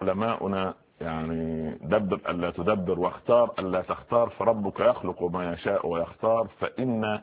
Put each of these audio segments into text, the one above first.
علماؤنا يعني دبر ألا تدبر واختار ألا تختار، فربك يخلق ما يشاء ويختار، فإن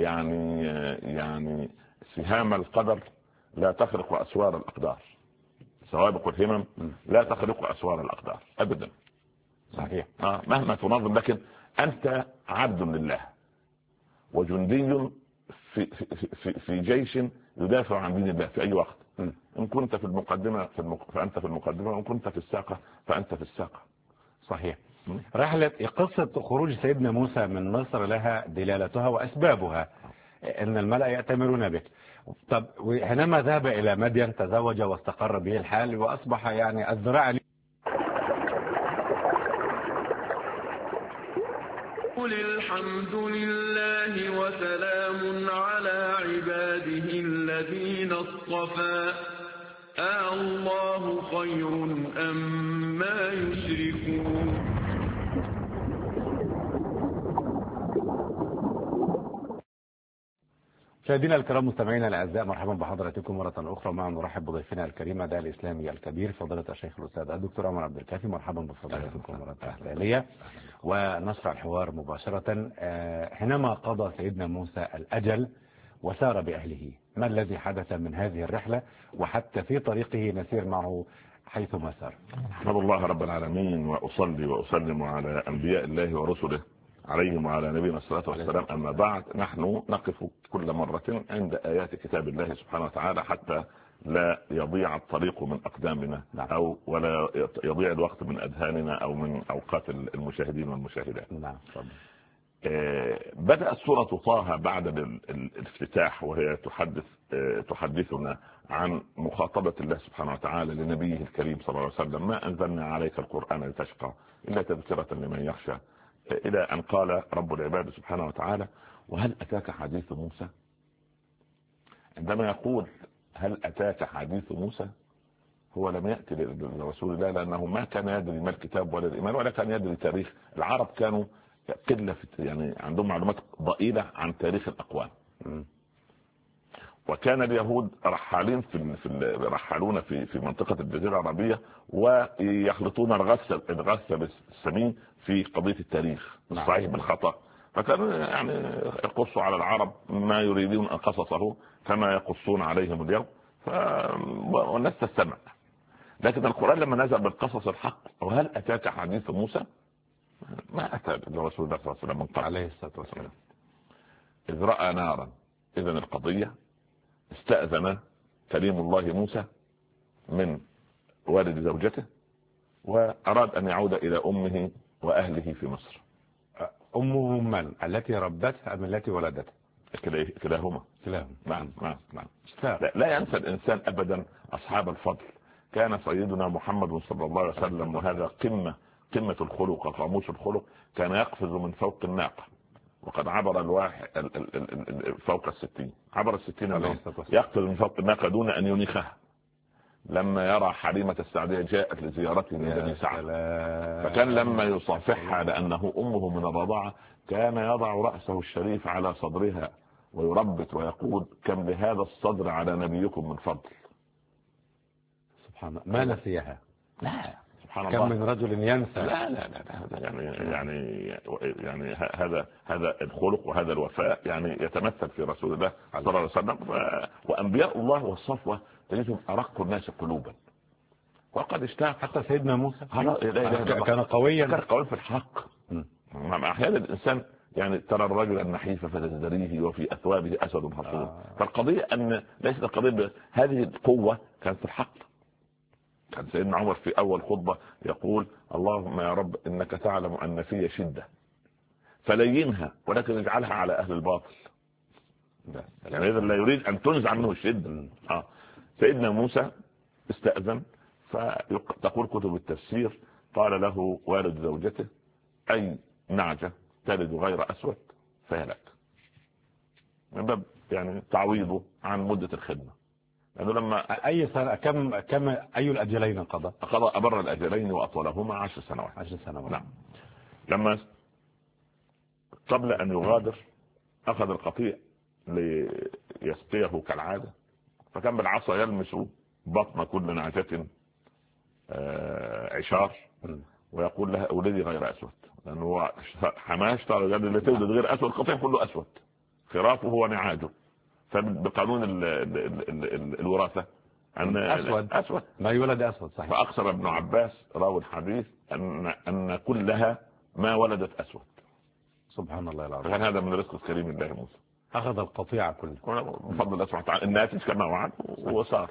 يعني سهام القدر لا تخرق أسوار الأقدار، سوابق الهمم لا تخرق أسوار الأقدار أبدا. صحيح. مهما تنظم، لكن أنت عبد لله وجندي في جيش يدافع عن دين الله في أي وقت. إن كنت في المقدمة فأنت في المقدمة، وإن كنت في الساقة فأنت في الساقة. صحيح. قصة خروج سيدنا موسى من مصر لها دلالتها وأسبابها، إن الملأ يأتمرون بك. طب حينما ذهب إلى مدين تزوج واستقر به الحال وأصبح يعني الذراع. قل الحمد لله وسلام على عباده الذين اصطفى الله خير أما يشركون. مشاهدينا الكرام مستمعينا الاعزاء، مرحبا بحضراتكم مره اخرى. معنا نرحب بضيفنا الكريم الداعي الاسلامي الكبير فضيله الشيخ الاستاذ الدكتور عمر عبد الكافي. مرحبا بفضيلتكم مره ثانيه ونشرع الحوار مباشره. حينما قضى سيدنا موسى الاجل وسار باهله، ما الذي حدث من هذه الرحله وحتى في طريقه نسير معه حيثما سار؟ احمد الله رب العالمين واصلي واسلم على انبياء الله ورسله عليهم وعلى نبينا الصلاة والسلام. أما بعد، نحن نقف كل مرة عند آيات كتاب الله سبحانه وتعالى حتى لا يضيع الطريق من أقدامنا أو ولا يضيع الوقت من أذهاننا أو من أوقات المشاهدين والمشاهدات. نعم. بدأت سورة طه بعد الافتتاح وهي تحدثنا عن مخاطبة الله سبحانه وتعالى لنبيه الكريم صلى الله عليه وسلم: ما أنزلنا عليك القرآن لتشقى إلا تذكرة لمن يخشى، إلى أن قال رب العباد سبحانه وتعالى: وهل أتاك حديث موسى؟ عندما يقول هل أتاك حديث موسى، هو لم يأتي لرسول الله، لأنه ما كان يدري ما الكتاب ولا الإيمان ولا كان يدري تاريخ. العرب كانوا قلة يعني عندهم معلومات ضئيلة عن تاريخ الأقوام. وكان اليهود رحالون في منطقة الجزيرة العربية ويخلطون الغث بالسمين في قضية التاريخ الصحيح بالخطأ، فكانوا يعني يقصوا على العرب ما يريدون أن قصصه كما يقصون عليهم اليوم، والناس تستمع. لكن القرآن لما نزل بالقصص الحق: وهل أتاك حديث موسى، ما أتى لرسول الله صلى الله عليه وسلم من قبل عليه الصلاة والسلام. إذ رأى نارا، إذن القضية استأذن كليم الله موسى من والد زوجته وأراد أن يعود إلى أمه وأهله في مصر. أمه من؟ التي ربته أم التي ولدته؟ كلاهما. نعم. لا ينسى الإنسان أبدا أصحاب الفضل. كان سيدنا محمد صلى الله عليه وسلم، وهذا قمة الخلق وقاموس الخلق، كان يقفز من فوق الناقة وقد عبر الواحد فوق 60، عبر 60 يقفز من فوق الناقة دون أن ينيخها. لما يرى حليمة السعدية جاءت لزيارته من بني سعد، فكان لما يصافحها لأنه أمه من الرضاعة كان يضع رأسه الشريف على صدرها ويربت ويقول: كم لهذا الصدر على نبيكم من فضل. سبحان الله، ما نسيها. لا، سبحان كم الله. من رجل ينسى. لا يعني هذا الخلق وهذا الوفاء يعني يتمثل في رسول الله صلى الله عليه وسلم. وأنبياء الله والصفوة تجدهم أرق الناس قلوبا، وقد اشتاق حتى سيدنا موسى كان قويا في الحق. أحيانا الإنسان يعني ترى الرجل النحيف فتزدريه وفي أثوابه أسد حصون. فالقضية أن ليست القضية هذه القوة، كانت في الحق. كان سيدنا عمر في أول خطبة يقول: اللهم يا رب إنك تعلم أن في شدة فلينها ولكن اجعلها على أهل الباطل. يعني إذا لا يريد أن تنزع منه الشدة. سيدنا موسى استأذن، فتقول كتب التفسير: قال له والد زوجته: أي نعجة تلد غير أسود فهلك، من باب يعني تعويضه عن مدة الخدمة. لأنه لما أي سنة كم أي الأجلين قضى أبر الأجلين وأطولهما 10 سنوات. 10 سنوات. نعم. لما قبل أن يغادر أخذ القطيع ليسقيه كالعادة، فكان بالعصا يلمس بطن كل نعجة عشار ويقول لها أولدي غير أسود، لأنه هو حماه اشترى قال اللي تولد غير أسود قطيع كله أسود، خرافه هو نعاجه. فبقانون الوراثة أن أسود ما يولد أسود صحيح. فأقصر ابن عباس راوي الحديث أن كلها ما ولدت أسود. سبحان الله العظيم. كان هذا من رزق الكريم الله موسى، أخذ القطيعة كله بفضل الله سبحانه وتعالى. الناتج كما وعد وصار.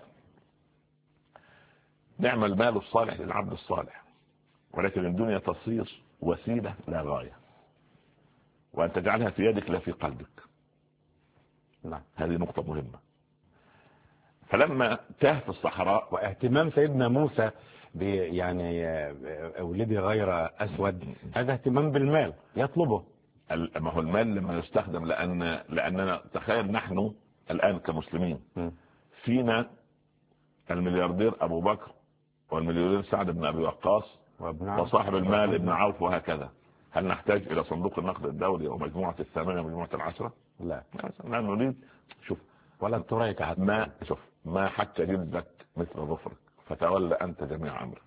نعم المال الصالح للعبد الصالح، ولكن الدنيا تصير وسيلة لا غاية، وأن تجعلها في يدك لا في قلبك. نعم. هذه نقطة مهمة. فلما تاه في الصحراء، واهتمام سيدنا موسى يعني أولدي غير أسود، هذا اهتمام بالمال يطلبه. ما هو المال لما يستخدم، لأننا تخيل نحن الآن كمسلمين فينا الملياردير أبو بكر والمليونير سعد بن أبي وقاص وصاحب المال ابن عوف وهكذا. هل نحتاج إلى صندوق النقد الدولي ومجموعة الثمانية ومجموعة العشرة؟ لا نريد. شوف ولا التريك حتى ما حتى جلدك مثل ظفرك فتولى أنت جميع أمرك.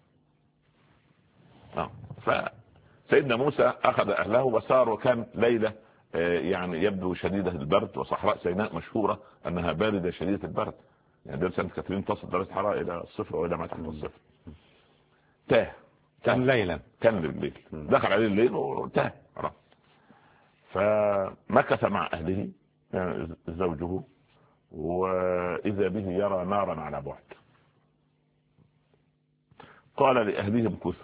فسيدنا موسى أخذ أهله وسار، وكان ليلة يعني يبدو شديدة البرد، وصحراء سيناء مشهورة أنها باردة شديدة البرد، يعني درجة كثيرين تصل درجة الحرارة إلى الصفر وإلى ما تحت الصفر. كان ليلا، كان الليل، دخل عليه الليل وتاه. فمكث مع أهله يعني زوجه، وإذا به يرى نارا على بعد. قال لأهلهم كثوا،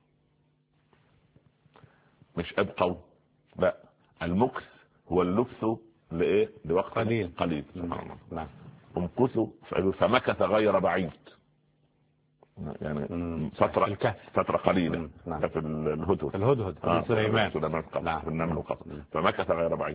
مش أبقوا، لا، المكث هو اللبث لإيه؟ لوقت قليل. سبحان الله. امكثوا. فمكث غير بعيد، يعني فترة قليلة. في الهدهد في سليمان في النمل قصر. فمكث غير بعيد.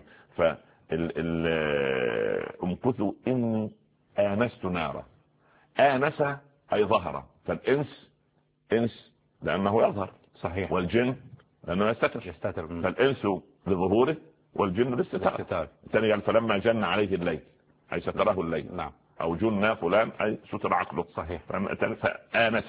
امكثوا إني آنست نارا. آنس أي ظهر، فالإنس إنس لأنه يظهر صحيح، والجن لأنه يستتر. فالإنس لظهوره والجن للاستتار. ثانيا فلما جن عليه الليل أي ستره الليل. نعم. أو جن فلان أي ستر عقله صحيح. فآنس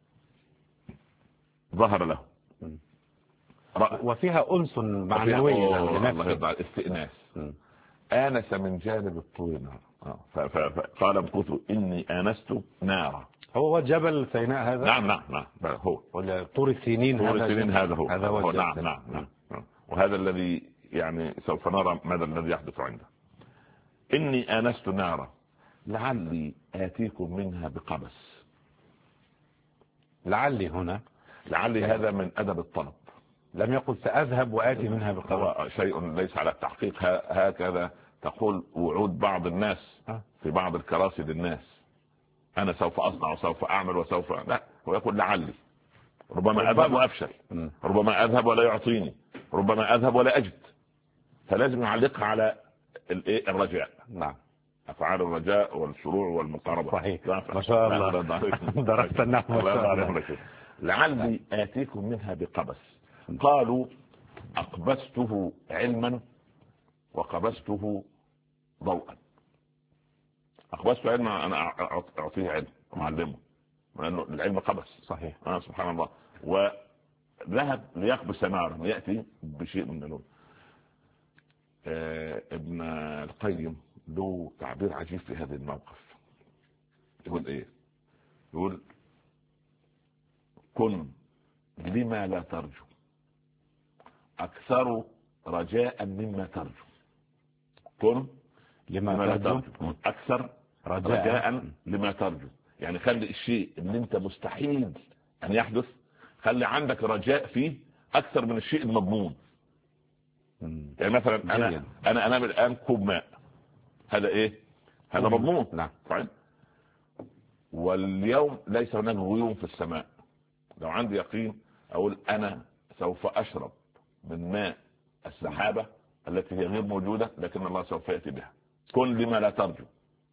ظهر له. وفيها أنس معنوي، استئناس. آنس من جانب الطور نار. فقال امكثوا إني آنست نارا. هو جبل سيناء هذا؟ نعم هو. ولا طور السنين هذا هو. نعم. وهذا الذي يعني سوف نرى ماذا الذي يحدث عنده. إني آنست نارا لعلي آتيكم منها بقبس. لعلي هنا، لعلي هذا من أدب الطلب، لم يقل سأذهب وآتي منها بقبس. هو شيء ليس على التحقيق. هكذا تقول وعود بعض الناس في بعض الكراسي للناس، أنا سوف أصنع وسوف أعمل وسوف، لا، هو يقول لعلي. ربما أذهب وأفشل، ربما أذهب ولا يعطيني، ربما أذهب ولا أجد. فلازم نعلقها على الرجاء. نعم. أفعال الرجاء والشروع والمقاربة. صحيح. ما شاء الله. درست النحو. لعلي آتيكم منها بقبس. قالوا أقبسته علما وقبسته ضوءا. أقبسته علما، أنا أعطيه علم ومعلمه، لأنه العلم قبس. صحيح. سبحان الله. وذهب ليقبس نارا، يأتي بشيء من النور. ابن القيم له تعبير عجيب في هذا الموقف. يقول ايه؟ يقول كن لما لا ترجو اكثر رجاء مما ترجو. كن لما لا ترجو اكثر رجاء لما ترجو. يعني خلي الشيء اللي انت مستحيل ان يحدث، خلي عندك رجاء فيه اكثر من الشيء المضمون. يعني مثلا انا انام الان كوب ماء، هذا ايه؟ هذا مضمون. نعم. طيب، واليوم ليس هناك غيوم في السماء. لو عندي يقين اقول انا سوف اشرب من ماء السحابة التي هي غير موجودة، لكن الله سوف يأتي بها. كن لما لا ترجو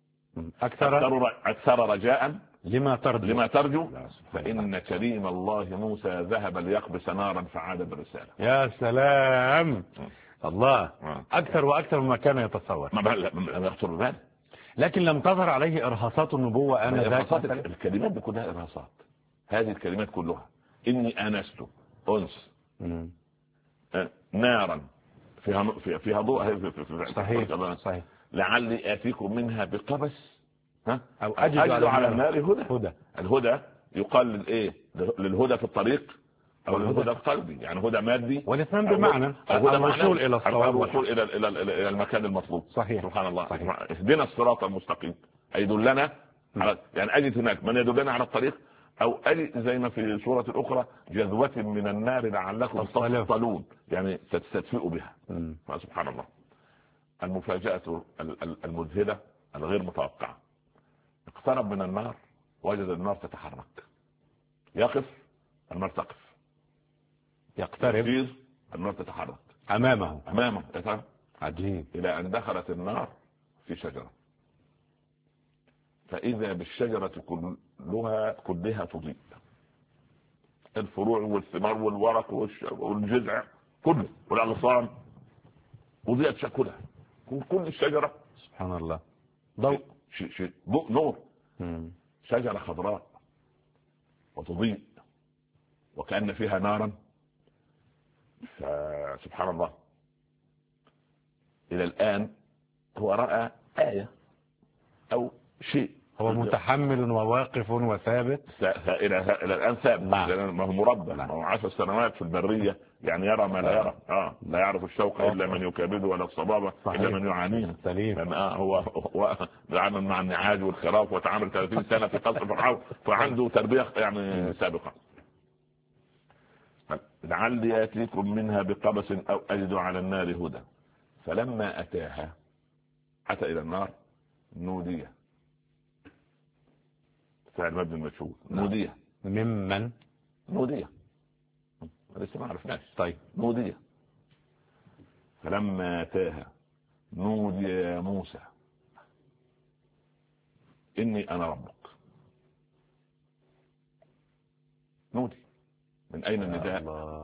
اكثر رجاء لما ترجو فإن كريم الله موسى ذهب ليقبس نارا فعاد بالرسالة. يا سلام. الله أكثر وأكثر مما كان يتصور. ما يخطر بباله، لكن لم تظهر عليه إرهاصات النبوة. أنا ذاك الكلمات دي كلها إرهاصات. هذه الكلمات كلها، إني آنست أنس نارا فيها ضوء، صحيح. لعلي آتيكم منها بقبس أو أجد على النار هدى. الهدى يقال للإيه؟ للهدى في الطريق أو للهدى القلبي، يعني هدى مادي والاثنين بمعنى الوصول إلى الصواب، الوصول إلى المكان المطلوب. صحيح. سبحان الله. صحيح. اهدنا الصراط المستقيم، أي دلنا على، يعني أجد هناك من يدلنا على الطريق، أو أجد زي ما في سورة الأخرى جذوة من النار لعلكم تصطلون، يعني تستدفئوا بها. سبحان الله. المفاجأة المذهلة الغير متوقعة، اقترب من النار وجد النار تتحرك، يقف النار تقف، يقترب النار تتحرك أمامه. عجيب. إلى أن دخلت النار في شجرة، فإذا بالشجرة كلها تضيء، الفروع والثمار والورق والجذع كله والأغصان وضيئت شكلها، كل الشجرة سبحان الله ضوء، ضوء نور. شجرة خضراء وتضيء وكأن فيها نارا. سبحان الله. إلى الآن هو رأى آية أو شيء، هو متحمل وواقف وثابت إلى الآن ثابت، ما هو مربى، ما هو 10 سنوات في البرية، يعني يرى ما لا يرى. لا يعرف الشوق إلا من يكابده، ولا الصبابة إلا من يعانيه. سليم. هو تعامل مع النعاج والخراف وتعامل 30 سنة في قصر فرعون، فعنده تربية يعني سابقة. لعلي يأتيكم منها بقبس أو أجد على النار هدى. فلما أتاها، أتى إلى النار، نودي، فعل مبني المجهول، نودي ممن نودي لسه ما عرفناش. طيب نودي. فلما أتاها نودي يا موسى إني أنا ربك. نودي من أين النداء؟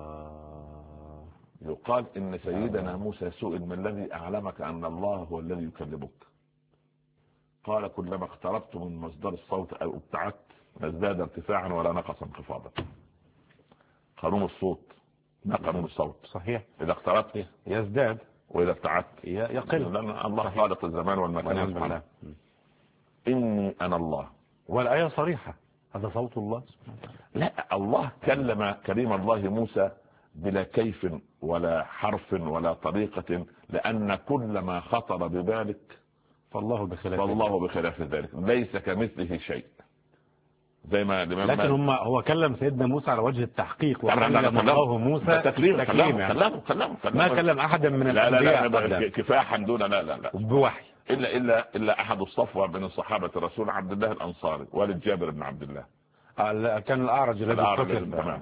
يقال إن سيدنا موسى سئل ما الذي أعلمك أن الله هو الذي يكلمك؟ قال كلما اقتربت من مصدر الصوت أو ابتعدت ازداد ارتفاعا ولا نقص انخفاضا. قانون الصوت ما قانون الصوت. صحيح. إذا اقتربت يزداد وإذا ابتعدت يقل، لأن الله خالق الزمان والمكان. إني أنا الله، والآية صريحة، هذا صوت الله. لا، الله كلم الله موسى بلا كيف ولا حرف ولا طريقة، لأن كل ما خطر ببالك فالله بخلاف ذلك، ليس كمثله شيء. زي ما لكن هو كلم سيدنا موسى على وجه التحقيق، وكلم الله موسى تكليم. كلام. ما كلم أحدا من الأنبياء. لا كفاحا دون لا بوحي، إلا أحد الصفوة من الصحابة الرسول عبد الله الأنصاري والد جابر بن عبد الله، كان الأعرج الذي تمام.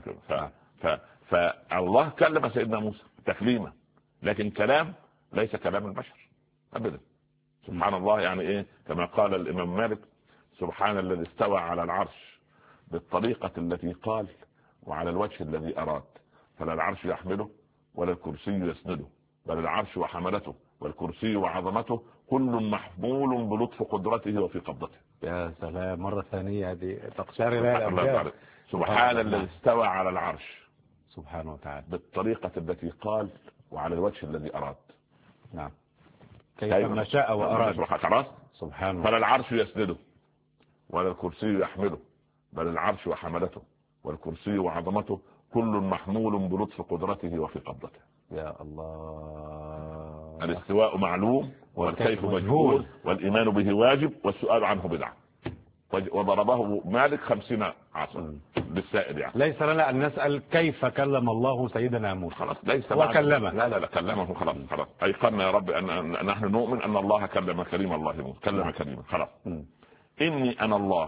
فالله كلم سيدنا موسى تكليما، لكن كلام ليس كلام البشر أبدا. سبحان الله. يعني إيه؟ كما قال الإمام مالك: سبحان الذي استوى على العرش بالطريقة التي قال وعلى الوجه الذي أراد، فلا العرش يحمله ولا الكرسي يسنده، بل العرش وحملته والكرسي وعظمته كل محمول بلطف قدرته وفي قبضته. يا سلام، مرة ثانية هذه تقشعر لها الأبدان. سبحان الذي استوى على العرش سبحانه وتعالى بالطريقة التي قال وعلى الوجه الذي أراد. نعم، كيفما شاء وأراد. خلاص. سبحانه. فلا العرش يسنده ولا الكرسي يحمله، بل العرش وحملته والكرسي وعظمته كل محمول بلطف قدرته وفي قبضته. يا الله. الاستواء معلوم والكيف مجهول والإيمان به واجب والسؤال عنه بدعة. وضربه مالك 50 عاصا للسائل، يعني ليس لنا أن نسأل كيف كلم الله سيدنا موسى. خلاص، ليس وكلمه. لا كلمه. خلاص أيقنا يا رب أن نحن نؤمن أن الله كلم كريم الله موسى، كلم كريما. خلاص. إني أنا الله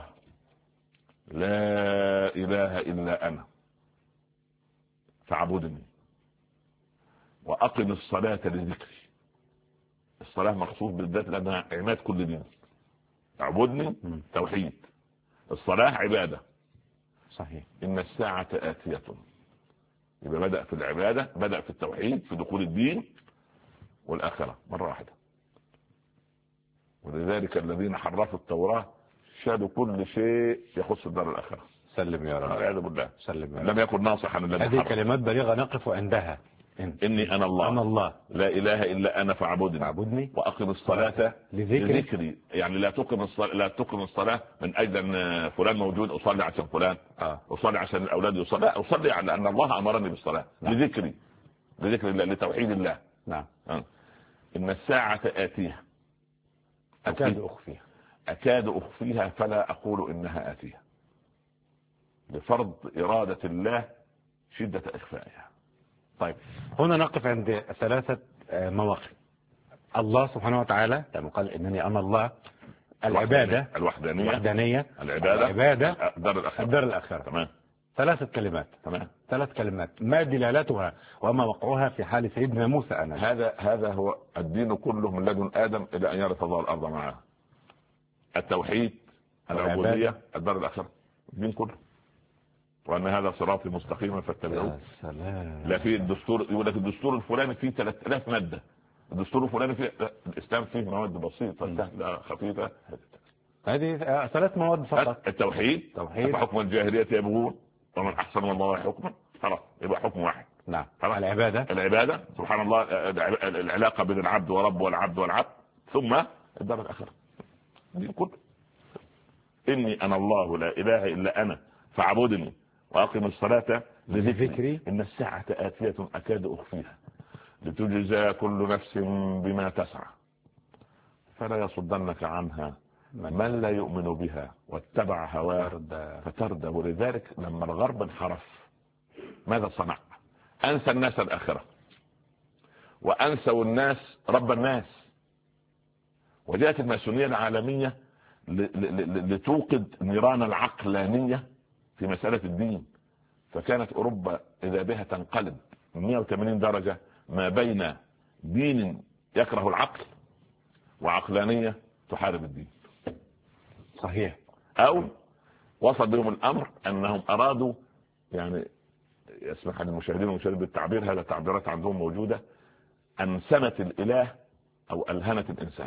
لا إله إلا أنا فاعبدني وأقم الصلاة لذكري. الصلاة مخصوص بالذات لأنها عماد كل دين. اعبدني توحيد، الصلاة عبادة. صحيح. إن الساعة آتية، يبقى بدأ في العبادة، بدأ في التوحيد، في دخول الدين والآخرة مرة واحدة. ولذلك الذين حرفوا التوراة شالوا كل شيء يخص الدار الآخرة. سلم يا رب. والعياذ بالله. سلم يا رب. لم يكن ناصحا الذي هذه حرم. كلمات بليغة نقف عندها. إني أنا الله. أنا الله لا إله إلا أنا فاعبدني وأقم الصلاة لذكري. يعني لا تقم الصلاة من أجل أن فلان موجود أصلي عشان فلان، أصلي عشان الأولاد يصلي، لا، أصلي على أن الله أمرني بالصلاة. نعم. لذكر الله، لتوحيد الله. نعم. إن الساعة آتية أكاد أخفيها فلا أقول إنها آتية، لفرض إرادة الله شدة إخفائها. طيب هنا نقف عند 3 مواقف. الله سبحانه وتعالى لما قال إنني أنا الله، العبادة الوحدانية، العبادة الدار الآخرة. تمام. 3 كلمات. تمام. 3 كلمات، ما دلالتها وما وقعها في حال سيدنا موسى؟ هذا هو الدين كله من لدن آدم إلى أن يرث الله الأرض معه. التوحيد، العبودية، الدار الآخرة، الدين كله. وأن هذا صراطي مستقيما فاتبعوه. لا في الدستور يقول لك الدستور الفلاني فيه 3000 مادة، الدستور الفلاني فيه، الإسلام فيه مواد بسيطة سهلة خفيفة. هذه 3 مواد فقط. التوحيد، حكم الجاهلية يبغون ومن أحسن من الله حكما، خلاص يبقى حكم واحد. نعم. العبادة سبحان الله، العلاقة بين العبد ورب والعبد والعبد، ثم الدار الآخرة. دي كله. إني أنا الله لا إله إلا أنا فاعبدني وأقم الصلاة لذكري. إن الساعة آتية أكاد أخفيها لتجزى كل نفس بما تسعى فلا يصدنك عنها من لا يؤمن بها واتبع هواه فتردى. ولذلك لما الغرب انحرف ماذا صنع؟ أنسى الناس الآخرة وأنسوا الناس رب الناس. وجاءت الماسونية العالمية لتوقد نيران العقلانية في مسألة الدين. فكانت أوروبا إذا بها تنقلب 180 درجة ما بين دين يكره العقل وعقلانية تحارب الدين. صحيح. أو وصل بهم الأمر أنهم أرادوا، يعني يسمح للمشاهدين والمشاهدين بالتعبير، هذا تعبيرات عندهم موجودة، أنسنة الإله أو ألهنة الإنسان.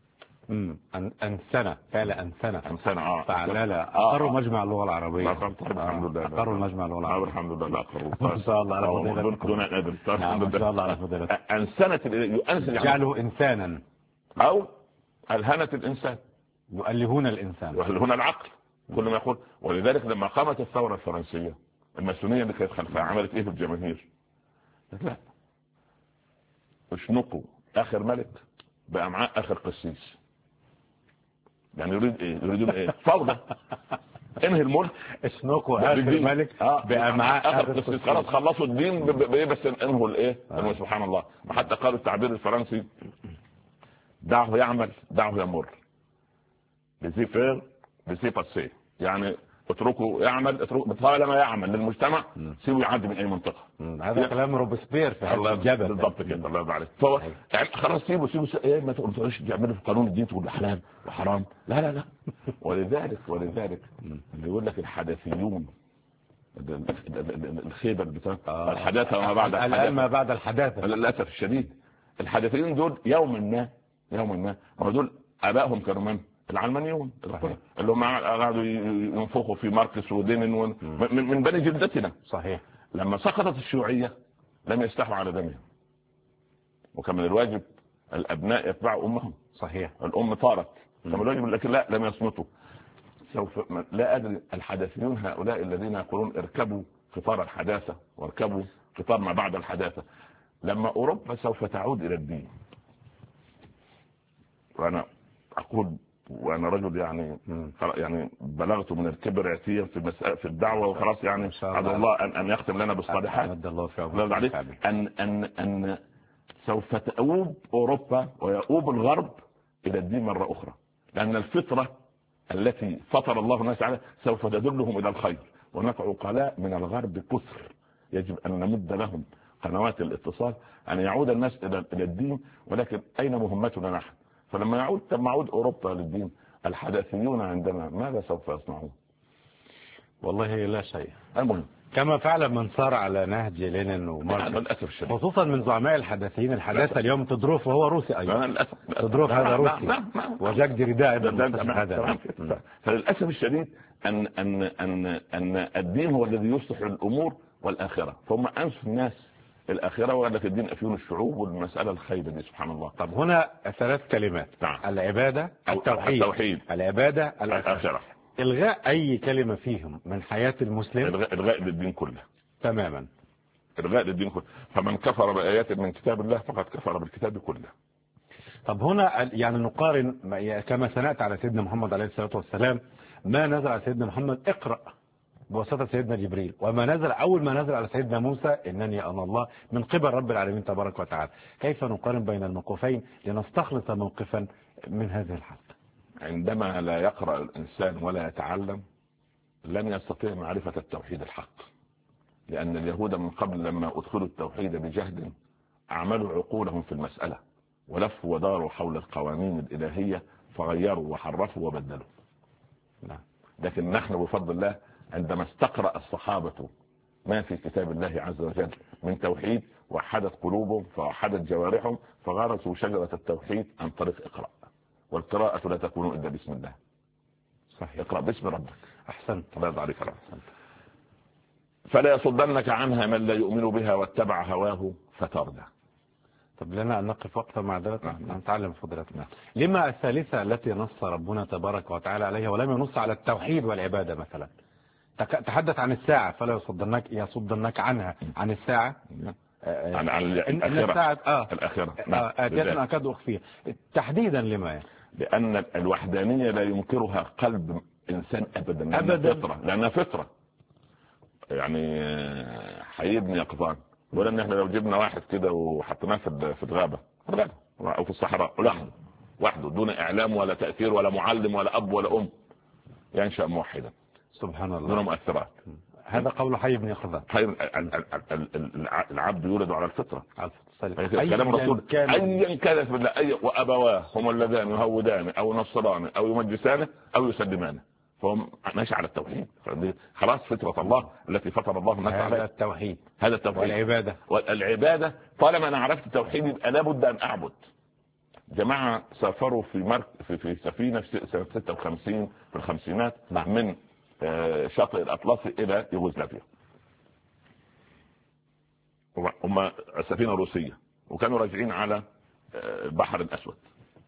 أنسنة فعلالة. أقروا مجمع اللغة العربية. الحمد لله. أقروا المجمع اللغة العربية. الحمد لله. أقروا. ما شاء الله على فضيلتكم. ما شاء الله على فضيلتكم. أنسنة يؤنسن، جعله إنسانا أو ألهنة الإنسان، يؤلهون الإنسان، يؤلهون العقل، كل ما يقول. ولذلك لما قامت الثورة الفرنسية الماسونية اللي كانت خلفها عملت إيه في الجماهير؟ لا، اشنقوا آخر ملك بأمعاء آخر قسيس. يعني يريدون ايه؟ فوضى. انهي الملك، اشنقوا اخر ملك بامعاء اخر قسيس. خلاص خلصوا الدين بس انهوا الايه؟ سبحان الله. وحتى قالوا التعبير الفرنسي دعه يعمل دعه يمر، لسي فير لسي باسي. يعني اتركوا يعمل، اتركوا طالما يعمل للمجتمع سيبوا يعدي من اي منطقه. هذا كلام روبسبير في هذا الجبل بالضبط كده. الله يرضى عليك. يعني خلاص سيبوا ايه، ما تقولوش تعملوا في قانون الدين تقول حلال وحرام، لا. ولذلك اللي يقول لك الحداثيون، الخيبه بتاع الحداثه وما بعد الحداثه، ما بعد الحداثه للاسف الشديد. الحداثيين دول يوما ما هو دول ابائهم كانوا من؟ العلمانيون اللي هم قعدوا ينفخوا في ماركس ولينين من بني جدتنا. صحيح. لما سقطت الشيوعية لم يستحوا على دمهم، وكان من الواجب الأبناء يتبعوا أمهم. صحيح. الأم طارت كان الواجب، لكن لا، لم يصمتوا. سوف لا أدري الحداثيون هؤلاء الذين يقولون اركبوا قطار الحداثة واركبوا قطار ما بعد الحداثة، لما أوروبا سوف تعود إلى الدين. وأنا أقول وانا رجل يعني بلغت من الكبر عتيا في الدعوه وخلاص، يعني ادعو الله ان يختم لنا بالصالحات. ان سوف تؤوب اوروبا ويؤوب الغرب الى الدين مره اخرى، لان الفطره التي فطر الله الناس عليها سوف تدلهم الى الخير. هناك عقلاء من الغرب كثر، يجب ان نمد لهم قنوات الاتصال ان يعود الناس الى الدين. ولكن اين مهمتنا نحن؟ فلما يعود أوروبا للدين، الحداثيون عندنا ماذا سوف يصنعون؟ والله لا شيء. المهم كما فعل من صار على نهج لينين وماركس للاسف الشديد، خصوصا من زعماء الحداثيين الحداثه اليوم. تودروف وهو روسي ايضا. للاسف تودروف هذا روسي، وجاك ديريدا ايضا هذا. فللاسف الشديد ان الدين هو الذي يصلح الامور والاخره، فهم انسوا الناس الاخره وقال لك الدين افيون الشعوب والمساله الخيبه دي سبحان الله. طب هنا 3 كلمات: العباده، التوحيد، العباده، الاخره. الغاء اي كلمه فيهم من حياه المسلم الغاء للدين كله تماما، الغاء للدين كله. فمن كفر بايات من كتاب الله فقد كفر بالكتاب كله. طب هنا يعني نقارن كما سنأتي على سيدنا محمد عليه الصلاه والسلام، ما نزل على سيدنا محمد اقرأ بواسطة سيدنا جبريل، وما نزل أول ما نزل على سيدنا موسى إنني أنا الله من قبل رب العالمين تبارك وتعالى. كيف نقارن بين الموقفين لنستخلص موقفا من هذه الحلقة؟ عندما لا يقرأ الإنسان ولا يتعلم لن يستطيع معرفة التوحيد الحق، لأن اليهود من قبل لما أدخلوا التوحيد بجهد أعملوا عقولهم في المسألة ولفوا وداروا حول القوانين الإلهية فغيروا وحرفوا وبدلوا. لكن نحن بفضل الله عندما استقرأ الصحابة ما في كتاب الله عز وجل من توحيد وحدت قلوبهم فوحدت جوارحهم فغرسوا شجرة التوحيد عن طريق اقرأ، والقراءة لا تكون إلا بسم الله. صحيح. اقرأ باسم ربك. أحسنت. الله يبارك فيك. فلا يصدنك عنها من لا يؤمن بها واتبع هواه فتردى. طب لنا أن نقف وقفة مع ذلك نتعلم فضيلتنا. لما الثالثة التي نص ربنا تبارك وتعالى عليها ولم ينص على التوحيد والعبادة؟ مثلا تحدث عن الساعة فلا يصدنك عنها، عن الساعة عن الآخرة. الآخرة آتية أكاد أخفيها تحديدا. لما؟ لأن الوحدانية لا ينكرها قلب إنسان أبدا، لأنها فطرة. يعني حي بن يقظان ولا ان احنا لو جبنا واحد كده وحطيناه في الغابه او في الصحراء وحده دون اعلام ولا تاثير ولا معلم ولا اب ولا ام ينشا موحدا سبحان الله دون مؤثرات. هذا قول حي بن يقظان. العبد يولد على الفطره. كلام رسول ايا كانت بالله وابواه هم اللذان يهودان او ينصران او يمجسانه او يسلمانه فهم ماشي على التوحيد. خلاص فطرة الله التي فطر الله الناس عليها. هذا التوحيد والعبادة. طالما أنا عرفت التوحيد يبقى لابد أن أعبد. جماعة سافروا في سفينة في سنة 56 في الخمسينات من شاطئ الأطلسي إلى يوغوسلافيا. هم سفينة روسية وكانوا راجعين على البحر الأسود.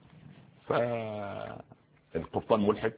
فالقبطان ملحد،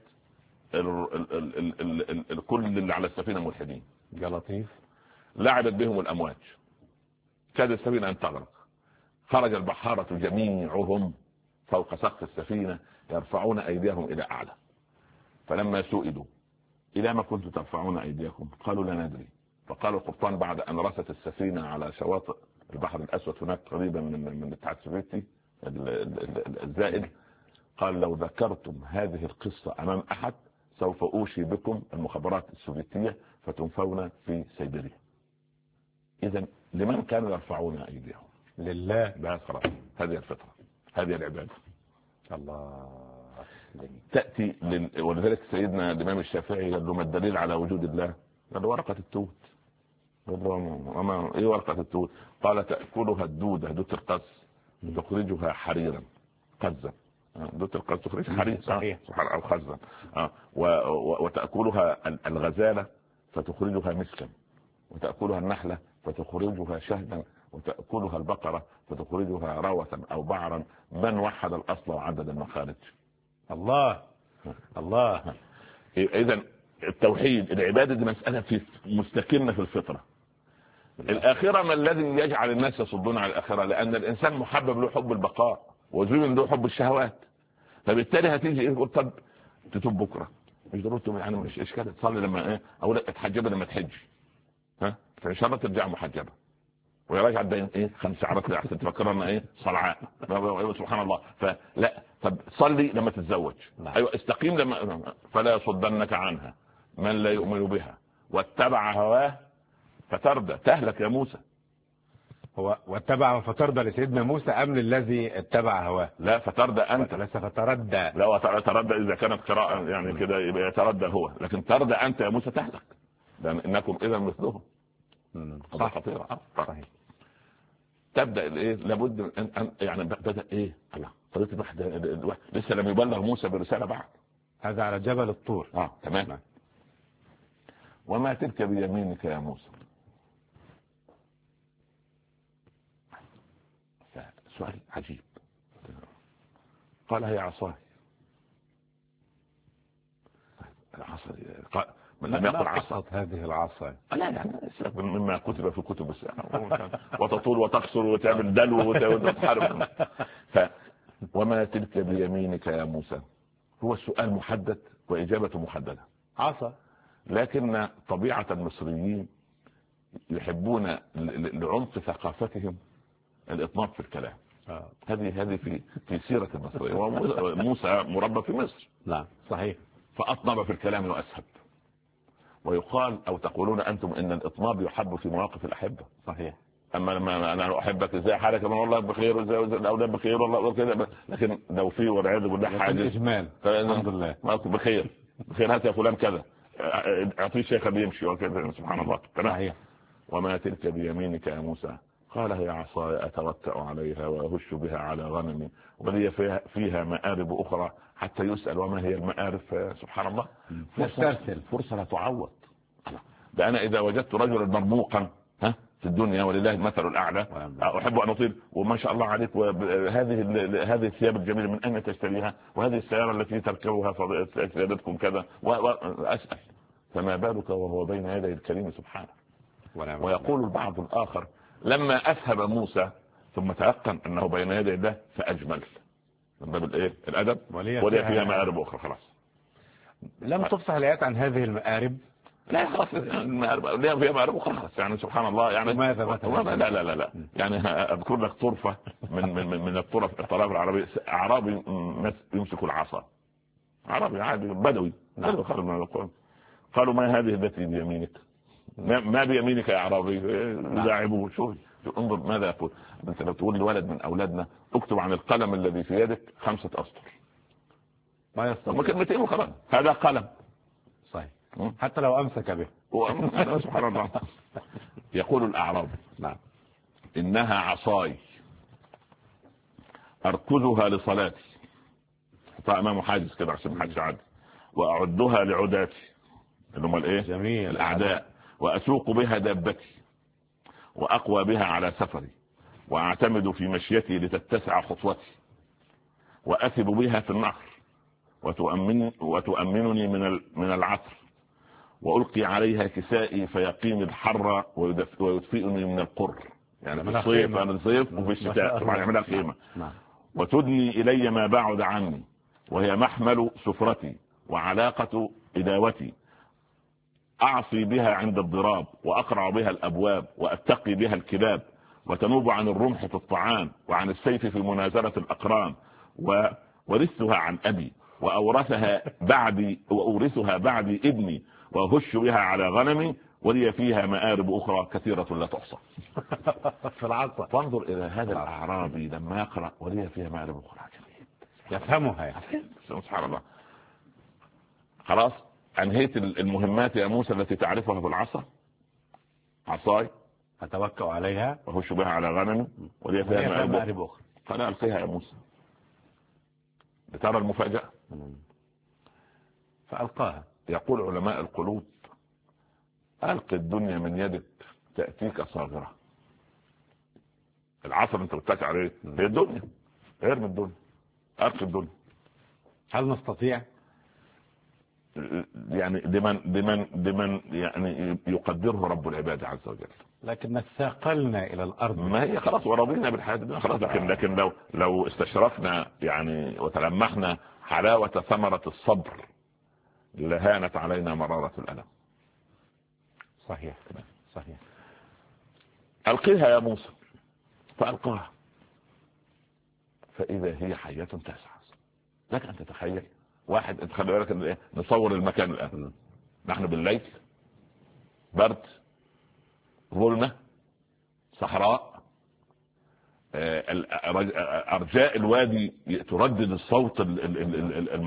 كل اللي على السفينة ملحدين. لطيف. لعبت بهم الأمواج كاد السفينة أن تغرق. خرج البحارة جميعهم فوق سقف السفينة يرفعون أيديهم إلى أعلى. فلما سئلوا إلى ما كنتم ترفعون أيديكم قالوا لا ندري. فقال القبطان بعد أن رست السفينة على شواطئ البحر الأسود هناك قريبا من الاتحاد السوفيتي الزائد، قال لو ذكرتم هذه القصة أمام أحد سوف أوشي بكم المخابرات السوفيتية فتنفون في سيبيريا. إذن لمن كانوا يرفعون أيديهم؟ لله. بس خلاص هذه الفطرة، هذه العبادة. الله تأتي ولذلك سيدنا الإمام الشافعي قال له ما الدليل على وجود الله؟ قال ورقة التوت. إيه ورقة التوت؟ قال تأكلها الدودة دوت القص وتخرجها حريرا قزا. دوت القص تخرج حرير صحيح أو خزا. وتأكلها الغزالة فتخرجها مسكا، وتأكلها النحلة فتخرجها شهدا، وتأكلها البقرة فتخرجها روثا أو بعرا. من وحد الأصل وعدد المخارج؟ الله. إذن التوحيد العبادة دي مسألة في مستكنة في الفطرة. الآخرة ما الذي يجعل الناس يصدون على الآخرة؟ لأن الإنسان محبب له حب البقاء وزين له حب الشهوات. فبالتالي هتيجي يقول طب تتوب بكرة مش ضروري يعني مش إشكال تصلي لما أقول لك اتحجبي لما تحج فإن شاء الله ترجع محجبة ويراجع الدين 5 شعرات لأحسن تفكرنا صلعاء سبحان الله. فلا طب صلي لما تتزوج. أيوة استقيم لما فلا يصدنك عنها من لا يؤمن بها واتبع هواه فتردى. تهلك يا موسى. هو واتبع فتردى لسيدنا موسى أم للذي اتبع هواه؟ لا فتردى أنت. ليس فتردى. لا تردى إذا كانت قراءة يعني كده يبقى يتردى هو، لكن تردى أنت يا موسى تهلك لأن إنكم إذا مثلهم. قضية خطيرة. صحيح. تبدا الايه لابد ان يعني بدا ايه الله قضيه الوحده لسه لم يبلغ موسى برساله بعد. هذا على جبل الطور. تمام. وما تلك بيمينك يا موسى؟ سؤال عجيب. قال هي عصاي. العصا من لم يقل عصا هذه العصا لا يعني مما كتب في كتب السنة وتطول وتقصر وتعمل دلو وتحارب. وما تلك بيمينك يا موسى؟ هو السؤال محدد وإجابته محددة، عصا. لكن طبيعة المصريين يحبون لعمق ثقافتهم الإطناب في الكلام. هذه في سيرة المصريين. موسى مربى في مصر. لا صحيح. فأطنب في الكلام وأسهب. ويقال أو تقولون أنتم إن الإطناب يحب في مواقف الأحبة. صحيح. أما لما أنا أحبك إزاي حالك والله بخير وإزاي الأولاد بخير والله كذا، لكن لو في والعياذ بالله حاجة إجمال الحمد لله بخير هات يا فلان كذا أعطيه شيخ بيمشي وكذا. سبحان الله. صحيح. وما تلك بيمينك يا موسى؟ قال هي عصاي أتوكأ عليها وأهش بها على غنمي ولي فيها مآرب أخرى حتى يسأل وما هي المآرب. سبحان الله. فرصة لا تعوض. ده أنا إذا وجدت رجلا مرموقا في الدنيا ولله المثل الأعلى أحب أن أطيل وما شاء الله عليك هذه الثياب الجميلة من أين تشتريها؟ وهذه السيارة التي تركبها سيادتكم كذا وأسأل. فما بالك وهو بين يدي الكريم سبحانه. ويقول البعض الآخر لما أسهب موسى ثم تيقن أنه بين يدي الله فأجمل من باب الإيه الأدب ولي فيها مآرب أخرى. خلاص لم تفصح الآيات عن هذه المآرب. لا خلاص ليه فيها مآرب أخرى خلاص يعني سبحان الله. يعني ماذا لا يعني أذكر لك طرفة من الطرف العربية. أعرابي يمسك العصا، عربي عادي بدوي قالوا ما هذه التي بيمينك؟ ما بيمينك يا أعرابي؟ لاعبوه. شوف انظر ماذا يقول. انت لو تقول لولد من اولادنا اكتب عن القلم الذي في يدك 5 أسطر ما يستطيع كلمتين وخلاص هذا قلم. صحيح. حتى لو امسك به. سبحان الله. يقول الاعراب نعم انها عصاي اركزها لصلاتي، حطها امام حاجز كده عشان ما حدش يعدي، واعدها لعداتي اللي هم الايه جميل الاعداء، واسوق بها دابتي وأقوى بها على سفري، وأعتمد في مشيتي لتتسع خطوتي، وأثب بها في النهر وتؤمنني من العصر، وألقي عليها كسائي فيقيم الحر ويدفئني من القر. يعني في الصيف أنا الصيف وفي الشتاء طبعا يعملها خيمة. وتدني إلي ما بعد عني وهي محمل سفرتي وعلاقة إداوتي، أعصي بها عند الضراب وأقرع بها الأبواب وأتقي بها الكلاب، وتنوب عن الرمح في الطعام وعن السيف في منازلة الأقران، وورثها عن أبي وأورثها بعدي ابني، وأهش بها على غنمي ولي فيها مآرب أخرى كثيرة لا تحصى. في العصا. فانظر إلى هذا الأعرابي لما يقرأ ولي فيها مآرب أخرى يفهمها. سبحان الله. خلاص أنهيت المهمات يا موسى التي تعرفها بالعصا. عصاي أتوكأ عليها وهش بها على غنمي ولي فيها مآرب أخرى. قال ألقيها يا موسى. لترى المفاجأة. فألقاها. يقول علماء القلوب ألقي الدنيا من يدك تأتيك صاغرة. العصا انت بتتكي عليه هي الدنيا، ارمي الدنيا، ألقي الدنيا. هل نستطيع يعني لمن يعني يقدره رب العباد عز وجل؟ لكن استثقلنا الى الارض. ما هي خلاص ورضينا بالحياه الدنيا خلاص. لكن لو استشرفنا يعني وتلمحنا حلاوه ثمره الصبر لهانت علينا مراره الالم. صحيح صحيح. القيها يا موسى. فالقاها فاذا هي حيه تسعى. لك ان تتخيل واحد، انت خلي بالك نصور المكان الان، نحن بالليل، برد، ظلمه، صحراء، ارجاء الوادي تردد الصوت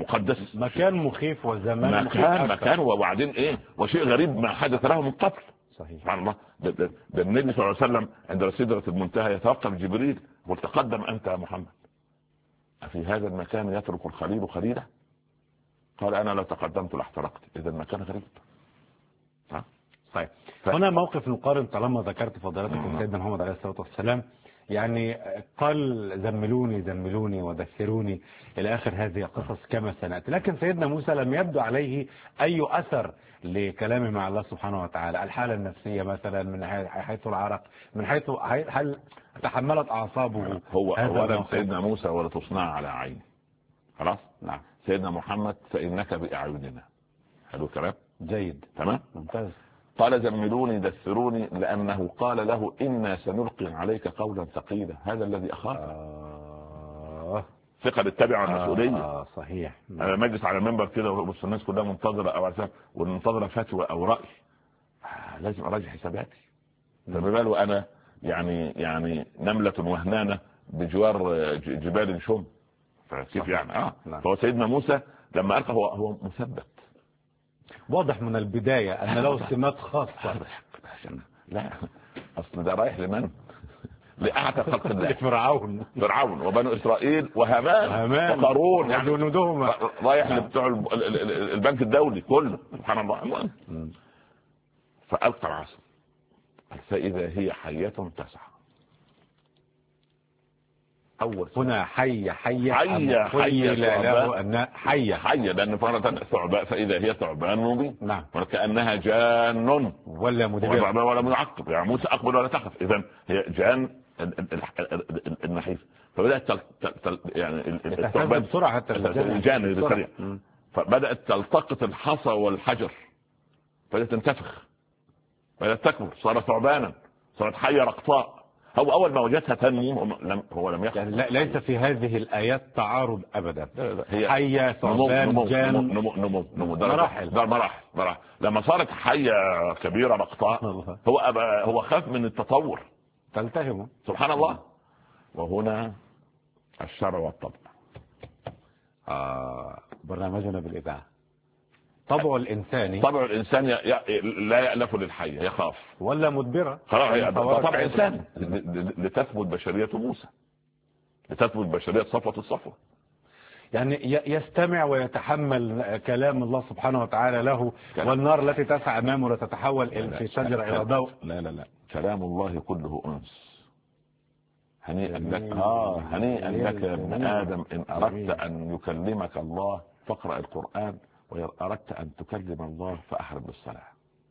المقدس، مكان مخيف وزمان مكان وبعدين ايه وشيء غريب ما حدث له من قبل. صحيح. سبحان الله. ده النبي صلى الله عليه وسلم عند سدرة المنتهى يتوقف جبريل وتقدم أنت يا محمد، أفي هذا المكان يترك الخليل خليله؟ قال أنا لو تقدمت لاحترقت. إذا المكان غريب. صحيح. هنا موقف نقارن طالما ذكرت فضيلتكم سيدنا محمد عليه الصلاة والسلام، يعني قال زملوني زملوني وذكروني إلى آخر هذه القصص كما سنأتي، لكن سيدنا موسى لم يبدو عليه أي أثر لكلامه مع الله سبحانه وتعالى. الحالة النفسية مثلا من حيث العرق، من حيث هل تحملت أعصابه؟ هو أولا سيدنا موسى ولا تصنع على عيني، خلاص. نعم. سيدنا محمد فإنك بأعيننا. حلو الكلام، جيد، تمام، ممتاز. قال زملوني دثروني لأنه قال له إنا سنلقي عليك قولا ثقيلا. هذا الذي أخاف. ثقة بالتبع والمسؤولية. صحيح. أنا مجلس على المنبر كده وبص الناس كلها منتظرة أو عارفة والمنتظرة فتوى أو رأي، لازم أراجع حساباتي. فبالي وأنا يعني نملة وهنانة بجوار جبال شم، فكيف يعني فهو سيدنا موسى لما ألقى هو مثبت. واضح من البداية أن له سمات خاصة. لا أصل ده رايح لمن؟ لأعتى خلق الله. فرعون وبنو إسرائيل وهامان وقارون، يعني رايح لبتوع البنك الدولي كله. سبحان الله. فألقى العصا فإذا هي حية تسعى. أول هنا حية لأن فرة ثعبان فإذا هي ثعبان مبين. نعم. وكأنها جان ولا مدبر ولا معقب. يعني موسى أقبل ولا تخف. إذن هي جان النحيف. فبدأت يعني الثعبان بسرعة حتى الجان سريع. فبدأت تلتقط الحصى والحجر، بدأت تنتفخ، بدأت تكبر، صارت ثعبانا، صارت حية رقطاء. هو أول ما وجدتها تنمو هو لم يخف. يعني ليس في هذه الآيات تعارض أبدا. هي حية، ثعبان، جان، نمو مراحل. لما صارت حية كبيرة رقطاء هو خاف من التطور، تلتهمه. سبحان الله. وهنا الشرع والطبع. برنامجنا بالإذاعة. طبع الإنسان لا يألف للحية، يخاف ولا مدبرة. طبع إنساني لتثبت بشرية موسى، لتثبت بشرية صفوة الصفوة. يعني يستمع ويتحمل كلام الله سبحانه وتعالى له، والنار التي تسعى أمامه لتتحول في شجرة إلى ضوء. لا كلام الله كله أنس. هنيئا لك يا ابن آدم إن أردت أن يكلمك الله فاقرأ القرآن، وإن أردت أن تكلم الله فأحرم بالصلاة.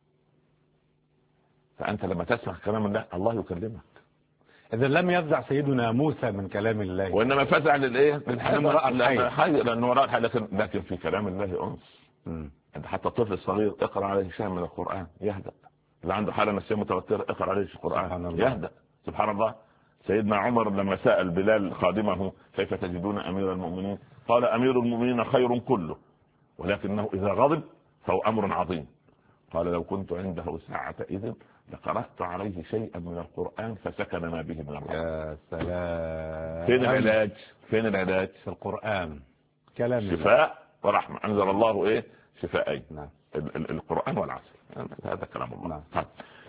فأنت لما تسمع كلام الله يكلمك. إذا لم يفزع سيدنا موسى من كلام الله، وإنما فزع للإيه؟ لأنه رأى الحي. لكن في كلام الله أنس. أنت حتى الطفل الصغير اقرأ عليه شيء من القرآن يهدأ. اللي عنده حالة نفسية متوترة اقرأ عليه القرآن يهدأ. سبحان الله. سيدنا عمر لما سأل بلال خادمه كيف تجدون أمير المؤمنين؟ قال أمير المؤمنين خير كله، ولكنه إذا غضب فهو أمر عظيم. قال لو كنت عنده ساعة إذن لقرأت عليه شيئا من القرآن فسكن ما به من الغضب. يا سلام. فين العلاج؟ في القرآن. كلام شفاء ورحمة. أنزل الله شفاءين. نعم. القرآن والعسل. هذا كلام الله. نعم.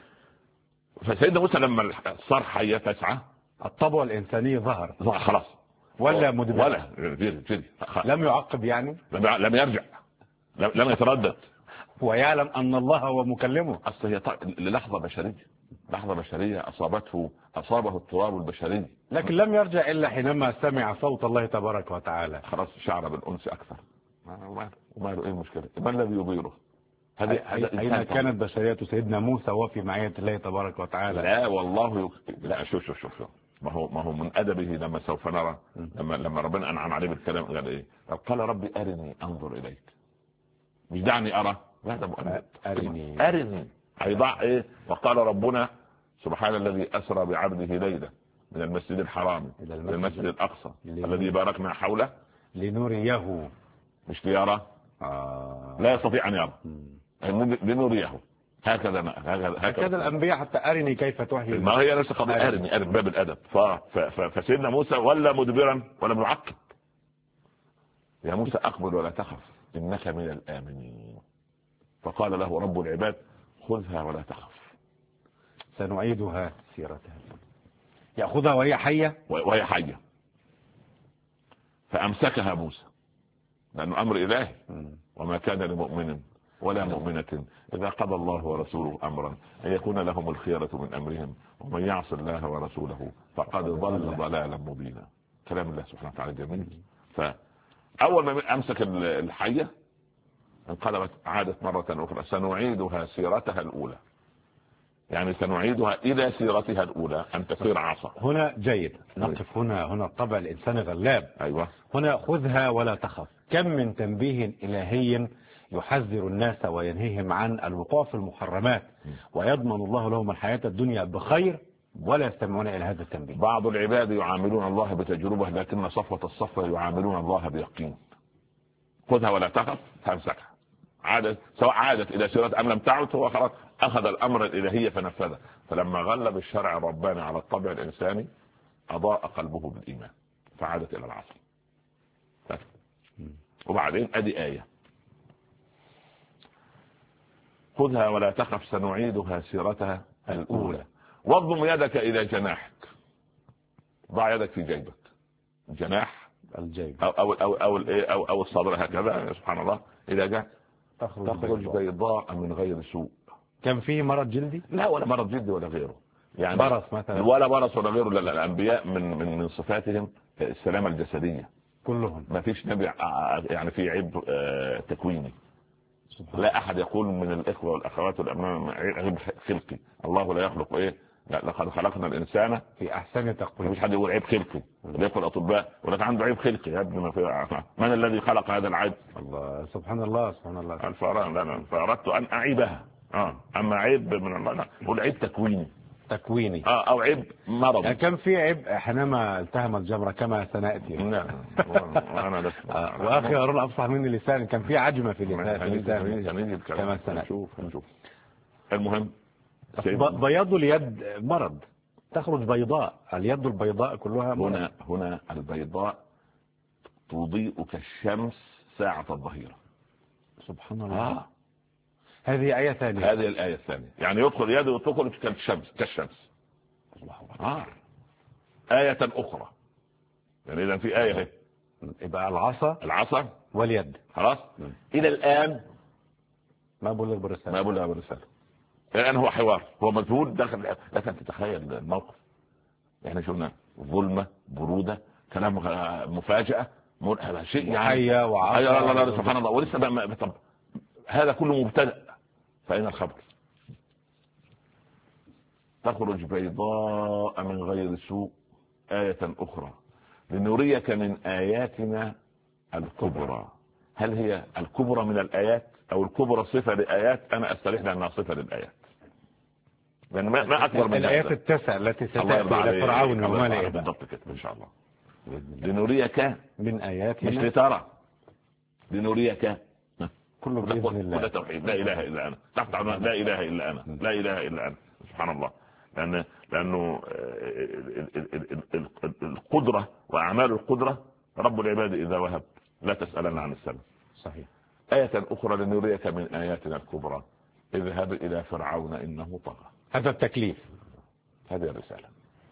فسيدنا موسى لما صار حية تسعى، الطبع الإنساني ظهر خلاص، ولا مدبر، ولا جري. لم يعقب، يعني لم يرجع، لم يتردد، ويعلم أن الله هو مكلمه. أصل هي لحظة بشرية أصابه التراب البشري، لكن لم يرجع إلا حينما سمع صوت الله تبارك وتعالى. خلاص شعر بالأنس أكثر. وما إيه المشكلة؟ ما الذي يضيره؟ أين كانت بشرية سيدنا موسى وفي معية الله تبارك وتعالى؟ لا والله لا. شوف ما هو من أدبه لما سوف نرى لما ربنا أنعم عليه بالكلام قال إيه؟ قال ربي أرني أنظر إليك، مش دعني أرى، لا ده أرني هيضع إيه؟ وقال ربنا سبحان الذي أسرى بعبده ليلة من المسجد الحرام إلى المسجد الأقصى الذي باركنا حوله لنريه، مش ليرى. لا يستطيع أن يرى، لنريه. هكذا الأنبياء حتى أرني كيف تحيي. ما هي نفس قضية أرني باب الأدب. فسيدنا موسى ولا مدبرا ولا معقب. يا موسى أقبل ولا تخف إنك من الآمنين. فقال له رب العباد خذها ولا تخف سنعيدها سيرتها. يأخذها وهي حية، وهي حية، فأمسكها موسى لأنه أمر إلهي. وما كان لمؤمن ولا مؤمنة إذا قضى الله ورسوله أمرا أن يكون لهم الخيرة من أمرهم ومن يعص الله ورسوله فقد ضل ضلالا مبينا. كلام الله سبحانه وتعالى جميل. فأول ما أمسك الحية انقلبت، عادت مرة أخرى. سنعيدها سيرتها الأولى، يعني سنعيدها إلى سيرتها الأولى أن تصير عصا. هنا جيد نقف هنا الطبع الإنساني غلاب. أيوة. هنا خذها ولا تخف. كم من تنبيه إلهي يحذر الناس وينهيهم عن الوقوع في المحرمات ويضمن الله لهم الحياة الدنيا بخير، ولا يستمعون إلى هذا التنبيه. بعض العباد يعاملون الله بتجربة، لكن صفوة الصفوة يعاملون الله بيقين. خذها ولا تخف، فامسكها. عادت، سواء عادت إلى سيرة أم لم تعد، هو خلاص أخذ الأمر الإلهي فنفذه. فلما غلب الشرع الرباني على الطبع الإنساني أضاء قلبه بالإيمان فعادت إلى العصر. وبعدين أدي آية: خذها ولا تخف سنعيدها سيرتها الأولى. واضم يدك إلى جناحك. ضع يدك في جيبك، جناح الجيب أو الصدر هكذا، سبحان الله، إلى جناح تخرج بيضاء من غير سوء. كان فيه مرض جلدي؟ لا، ولا مرض جلدي ولا غيره، يعني برص مثلا، ولا برص ولا غيره. لا، الأنبياء من صفاتهم السلامة الجسدية كلهم. ما فيش نبي يعني في عيب تكويني. لا أحد يقول من الإخوة والأخوات والأبناء عيب خلقي. الله لا يخلق لا، لقد خلقنا الإنسان في أحسن تقويم. مش حد يقول عيب خلقي، ولا يقول الأطباء ولك عنده عيب خلقي. يا ابني من الذي خلق هذا العيب؟ الله سبحان الله سبحان الله. الفأرة فأردت أن أعيبها. أما عيب من الله لا، قول عيب تكويني أو عيب مرض. يعني كان في عيب حينما التهم الجمرة كما سنأتي. لا أنا بس وأخي هارون أفصح مني لسان، كان في عجمة في لسان كما سنأتي. نشوف. المهم بياض اليد مرض، تخرج بيضاء، اليد البيضاء كلها مرض. هنا البيضاء تضيء كالشمس ساعة الظهيرة. سبحان الله. هذه آية ثانية. هذه الآية الثانية، يعني يدخل يده وتخرج كالشمس. آية أخرى، يعني إذا في آية يبقى العصا واليد. خلاص. إلى الآن ما بلغ بالرسالة. الآن هو حوار، هو مجهول داخل. لكن تتخيل الموقف، احنا شفنا ظلمة، برودة، كلام مفاجأة، شيء يعني حية وعصا. لا سبحان الله. ولسه طب هذا كله مبتدأ، فأين الخبر؟ تخرج بيضاء من غير سوء آية أخرى لنريك من آياتنا الكبرى. هل هي الكبرى من الآيات أو الكبرى صفة لآيات؟ أنا أستريح لأنها صفة للآيات، لأن ما أكبر من الآيات التسع التي ستأتي إلى فرعون وملئه بالضبط كده إن شاء الله. لنريك من آياتنا، مش لترى، لنريك. كله بإذن الله. كل توحيد، لا إله إلا أنا، تحت عنوان لا إله إلا أنا، لا إله إلا أنا. سبحان الله. لأنه القدرة وأعمال القدرة رب العباد إذا وهب لا تسألن عن السبب. صحيح. آية أخرى لنريك من آياتنا الكبرى اذهب إلى فرعون إنه طغى. هذا التكليف، هذه الرسالة.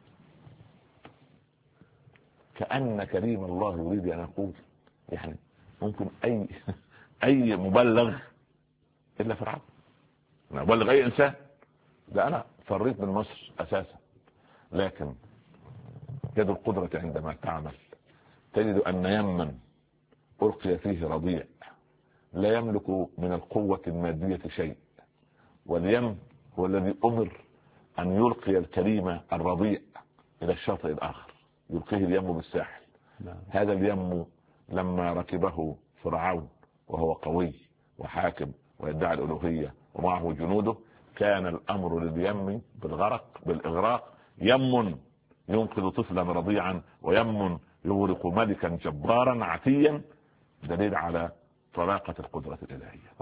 كأن كريم الله يريد أن يقول يعني ممكن أي مبلغ إلا فرعون، أنا أبلغ أي إنسان. لا، أنا فريت من مصر أساسا، لكن يد القدرة عندما تعمل تجد أن يمن ألقي فيه رضيع لا يملك من القوة المادية شيء، واليم هو الذي أمر أن يلقي الكريم الرضيع إلى الشاطئ الآخر، يلقيه اليم بالساحل. هذا اليم لما ركبه فرعون وهو قوي وحاكم ويدعي الألوهية ومعه جنوده، كان الأمر لليم بالإغراق. يم ينقذ طفلا رضيعا، ويم يغرق ملكا جبارا عتيا، دليل على طلاقة القدرة الإلهية.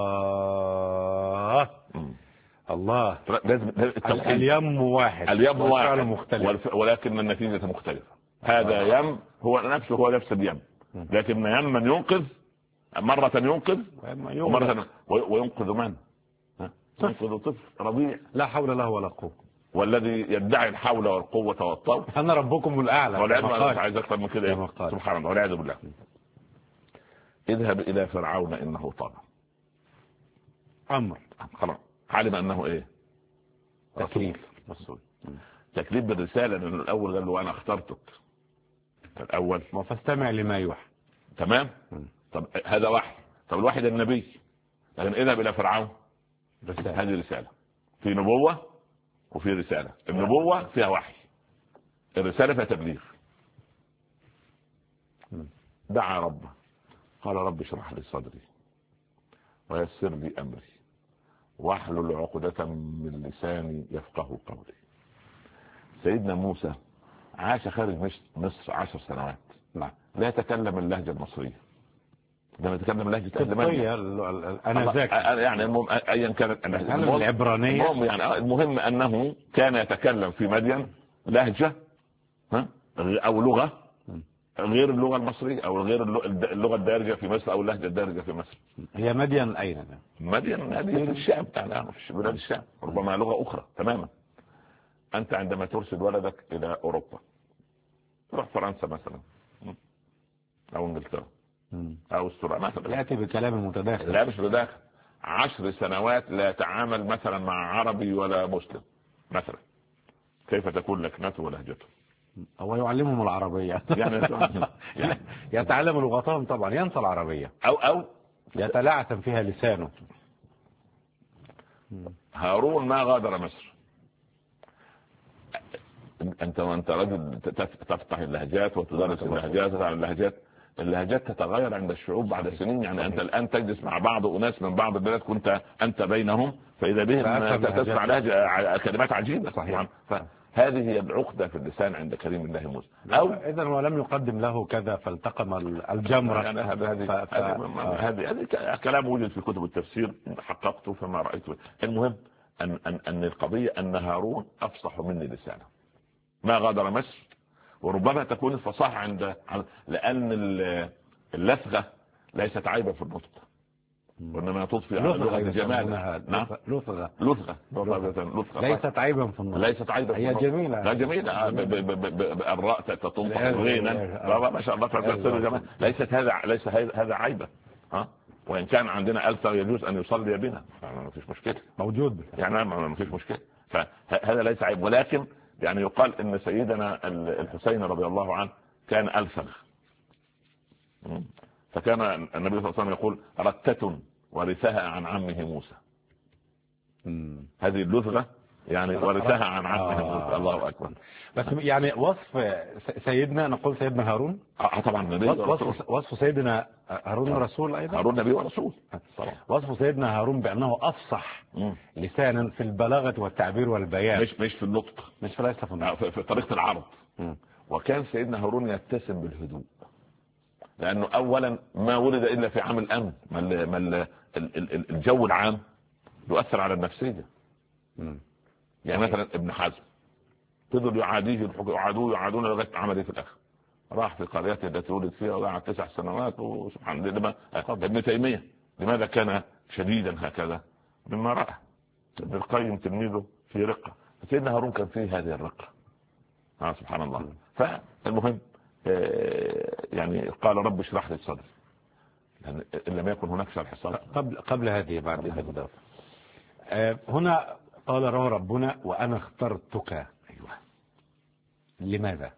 الله لازم اليم واحد، اليم واحد مختلف، ولكن النتيجة مختلفة. هذا يم هو نفس اليم، لكن يم ينقذ مرة ينقذ ومرة وينقذ من؟ ينقذ طفل رضيع لا حول له ولا قوة. والذي يدعي الحول والقوة والطول انا ربكم الاعلى. والعياذ بالله. عايز اكثر من كده سبحان الله والعياذ بالله. اذهب الى فرعون انه طغى. امر خلاص علم انه ايه؟ تكليف. رسول. تكليف بالرسالة، لأنه الأول قال له أنا اخترتك الأول فاستمع لما يوحى. تمام. طب هذا وحي. طب الوحي ده النبي، لكن اذهب إلى فرعون رسالة. هذه رسالة، في نبوة وفي رسالة. النبوة فيها وحي، الرسالة فيها تبليغ. دعا ربه قال رب اشرح لي صدري ويسر لي أمري واحلل عقدة من لساني يفقه قولي. سيدنا موسى عاش خارج مصر 10 سنوات. نعم. لا يتكلم اللهجة المصرية، لما يتكلم لهجة أنذاك يعني المهم أيا كانت العبرانية. المهم أنه كان يتكلم في مدين لهجة أو لغة غير اللغة المصرية أو غير اللغة الدارجة في مصر أو اللهجة الدارجة في مصر. هي مدين أين؟ مدين هذه في الشام، يعني في بلاد الشام، ربما لغة أخرى تماما. أنت عندما ترسل ولدك إلى أوروبا، تروح فرنسا مثلا أو إنجلترا أو استراليا مثلا، يأتي بكلام متداخل. لا مش متداخل. 10 سنوات لا يتعامل مثلا مع عربي ولا مسلم مثلا، كيف تكون لكنته ولهجته؟ هو يعلمهم العربية يعني يتعلم لغتهم طبعا، ينسى العربية أو يتلعثم فيها لسانه. هارون ما غادر مصر. انت رجل تفتح اللهجات وتدرس اللهجات وتعلم اللهجات تتغير عند الشعوب بعد سنين. يعني انت الان تجلس مع بعض اناس من بعض البلاد كنت انت بينهم، فاذا بهم تسمع لهجة كلمات عجيبة. صحيح. هذه هي العقدة في اللسان عند كريم الله موسى. او اذا ولم يقدم له كذا فالتقم الجمرة. يعني هذا كلام وجد في كتب التفسير حققته فما رأيته. المهم ان القضية ان هارون افصح مني لسانا، ما غادر مصر. وربما تكون الفصاحة لأن اللثغة ليست عيبا في النطق، وإنما تضفي على لغة الجمال. نعم. لثغة ليست عيبا في النطق. ليست عيبا، هي جميلة. لا جميلة. الراء تنطق غينا ما شاء الله تصير جمال. ليس هذا عيبا. وإن كان عندنا ألف يجوز أن يصلي بنا، ما فيش مشكلة، موجود يعني ما فيش مشكلة. فهذا ليس عيب. ولكن يعني يقال ان سيدنا الحسين رضي الله عنه كان ألفغ، فكان النبي صلى الله عليه وسلم يقول رتة ورثها عن عمه موسى. هذه اللثغة يعني ورثها عن عمه موسى. الله أكبر. بس يعني وصف سيدنا، نقول سيدنا هارون طبعا نبي وصف سيدنا هارون رسول أيضا. هارون نبي ورسول طبعا. وصف سيدنا هارون بأنه أفصح لسانا في البلاغة والتعبير والبيان، مش في النطق، مش ليس في النطق، في طريقة العرض. وكان سيدنا هارون يتسم بالهدوء، لأنه أولا ما ولد إلا في عام الأمن، ما الجو العام يؤثر على النفسية. يعني مثلا ابن حزم فضل يعاديه يعادون لغاية عملية في الآخر. راح في قريته التي ولد فيها وقعد 9 سنوات. وسبحان الله ابن تيمية لماذا كان شديدا هكذا؟ مما رأى ابن القيم تلميذه في رقة. سيدنا هارون كان فيه هذه الرقة. سبحان الله. فالمهم يعني قال رب اشرح لي صدري، يعني إن لم يكن هناك شرح صدر. قبل هذه بعد هذا هنا قال ربنا وأنا اخترتك. أيوة. لماذا؟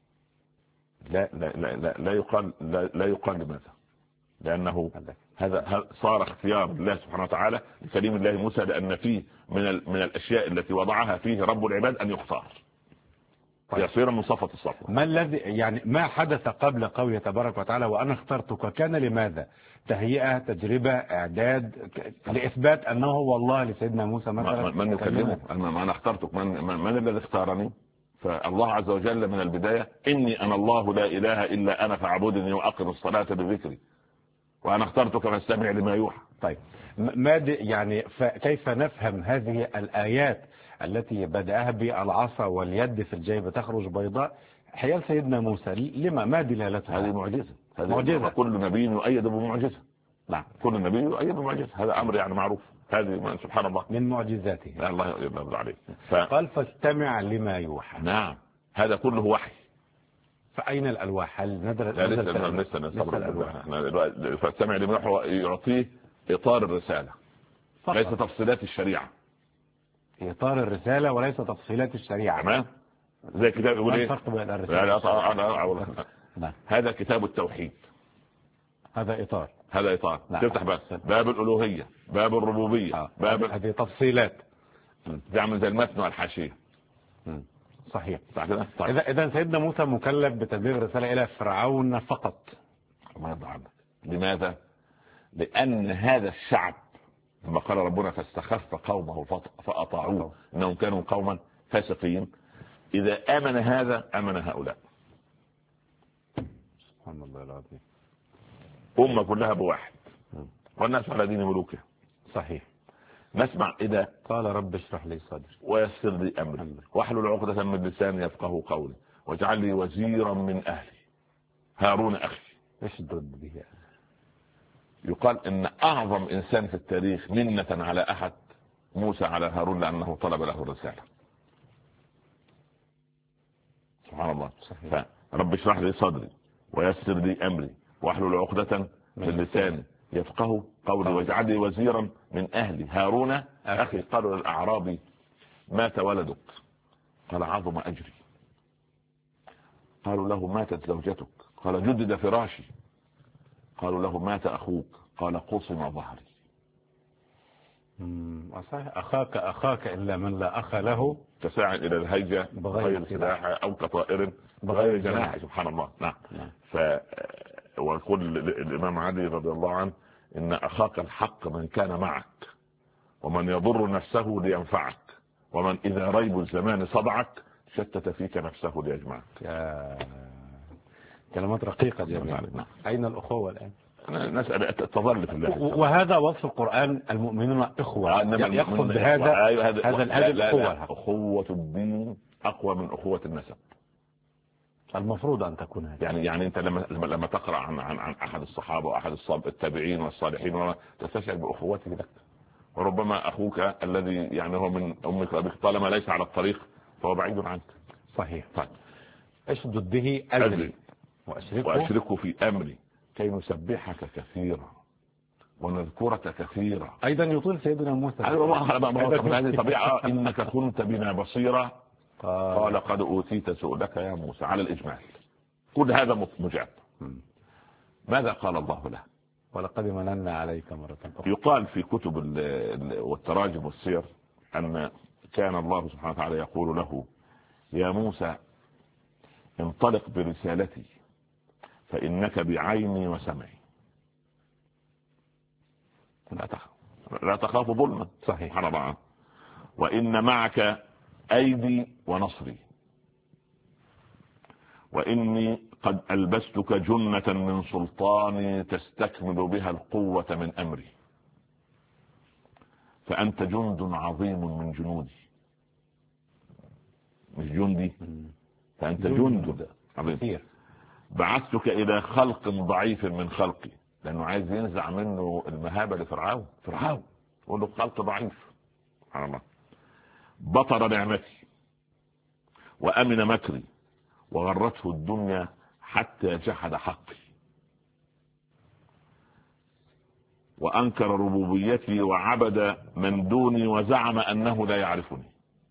لا يقال لماذا، لأنه هذا صار اختيار الله سبحانه وتعالى لكليم الله موسى، لأن فيه من الأشياء التي وضعها فيه رب العباد أن يختار. يصير من صفة الصفوة. ما الذي يعني ما حدث قبل قوله تبارك وتعالى وأنا اخترتك؟ كان لماذا؟ تهيئة، تجربة، إعداد لإثبات أنه هو الله لسيدنا موسى مثلا؟ من يكلمه؟ أنا اخترتك. من الذي اختارني؟ فالله عز وجل من البداية إني أنا الله لا إله إلا أنا فاعبدني وأقم الصلاة بذكري وأنا اخترتك فاستمع لما يوحى. طيب يعني كيف نفهم هذه الآيات التي بدأها بالعصا واليد في الجيب تخرج بيضاء حيال سيدنا موسى؟ لما ما دلالتها؟ هذه معجزة. كل نبي يؤيد بمعجزة. نعم. كل نبي يؤيد بمعجزة، هذا أمر يعني معروف. هذه سبحان الله من معجزاته. الله يرضى عليه. قال فاستمع لما يوحى. نعم هذا كله وحي. فأين الألواح؟ هل نزلت؟ لسه الألواح. فاستمع لما يوحى يعطيه إطار الرسالة فقط. ليس تفصيلات الشريعة. إطار الرسالة وليس تفصيلات الشريعة. تمام. زي كتاب يقول ايه الفرق بين الرسالة؟ هذا كتاب التوحيد. هذا إطار. تفتح بس باب الألوهية، باب الربوبية، باب هذه تفصيلات تعمل زي المتن والحاشية. صحيح. طيب. إذا سيدنا موسى مكلف بتبليغ رسالة إلى فرعون فقط. الله يرضى عنك. لماذا؟ لأن هذا الشعب لما قال ربنا فاستخف قومه فأطاعوه إنهم كانوا قوما فاسقين، إذا آمن هذا آمن هؤلاء. سبحان الله العظيم. أمة كلها بواحد والناس على دين ملوكه. صحيح. نسمع إذا قال رب اشرح لي صدري ويسر لي أمري واحلل عقدة من لساني يفقهوا قولي واجعل لي وزيرا من أهلي هارون أخي اشدد به. يقال إن أعظم إنسان في التاريخ منة على أحد موسى على هارون لأنه طلب له الرسالة. سبحان الله. صحيح. فرب اشرح لي صدري ويسر لي أمري واحلل عقدة من لساني يفقهوا قولي واجعل لي وزيرا من أهلي هارون أخي. قالوا للأعرابي مات ولدك قال عظم أجري. قالوا له ماتت زوجتك قال جدد فراشي. قالوا له مات أخوك قال قصم ظهري. أخاك إلا من لا أخ له تساعد إلى الهيجة بغير سلاح أو كطائر بغير جناح. سبحان الله. نعم. ويقول الإمام علي رضي الله عنه إن أخاك الحق من كان معك ومن يضر نفسه لينفعك ومن إذا ريب الزمان صدعك شتت فيك نفسه ليجمعك. كلمات رقيقة جميلة. أين الأخوة الآن؟ نسأل تظل في الله. وهذا وصف القرآن المؤمنون إخوة. يقصد بهذا هذا الأخوة. أخوة الدين أقوى من أخوة النسب. المفروض أن تكون هذا. يعني أنت لما تقرأ عن أحد الصحابة وأحد التابعين والصالحين تستشعر بأخوته لك. وربما أخوك الذي يعني هو من أمك وأبيك طالما ليس على الطريق فهو بعيد عنك. صحيح. طيب. اشدد به أجري وأشركه في أمري كي نسبحك كثيرا ونذكرك كثيرا. أيضا يطيل سيدنا موسى. هذه طبيعة. إنك كنت بنا بصيرا قال قد أوتيت سؤلك يا موسى على الإجمال. كل هذا مجاب. ماذا قال الله له؟ ولقد مننا عليك مرة أخرى. يقال في كتب والتراجم والسير أن كان الله سبحانه وتعالى يقول له يا موسى انطلق برسالتي فإنك بعيني وسمعي لا تخاف ظلما. صحيح. الله. وإن معك أيدي ونصري وإني قد ألبستك جنة من سلطاني تستكمل بها القوة من أمري فأنت جند عظيم من جنودي. مش جندي، فأنت جند عظيم. بعثتك إلى خلق ضعيف من خلقي لأنه عايز ينزع منه المهابة لفرعون. يقول له خلق ضعيف. سبحان الله. بطر نعمتي وأمن مكري وغرته الدنيا حتى جحد حقي وأنكر ربوبيتي وعبد من دوني وزعم أنه لا يعرفني.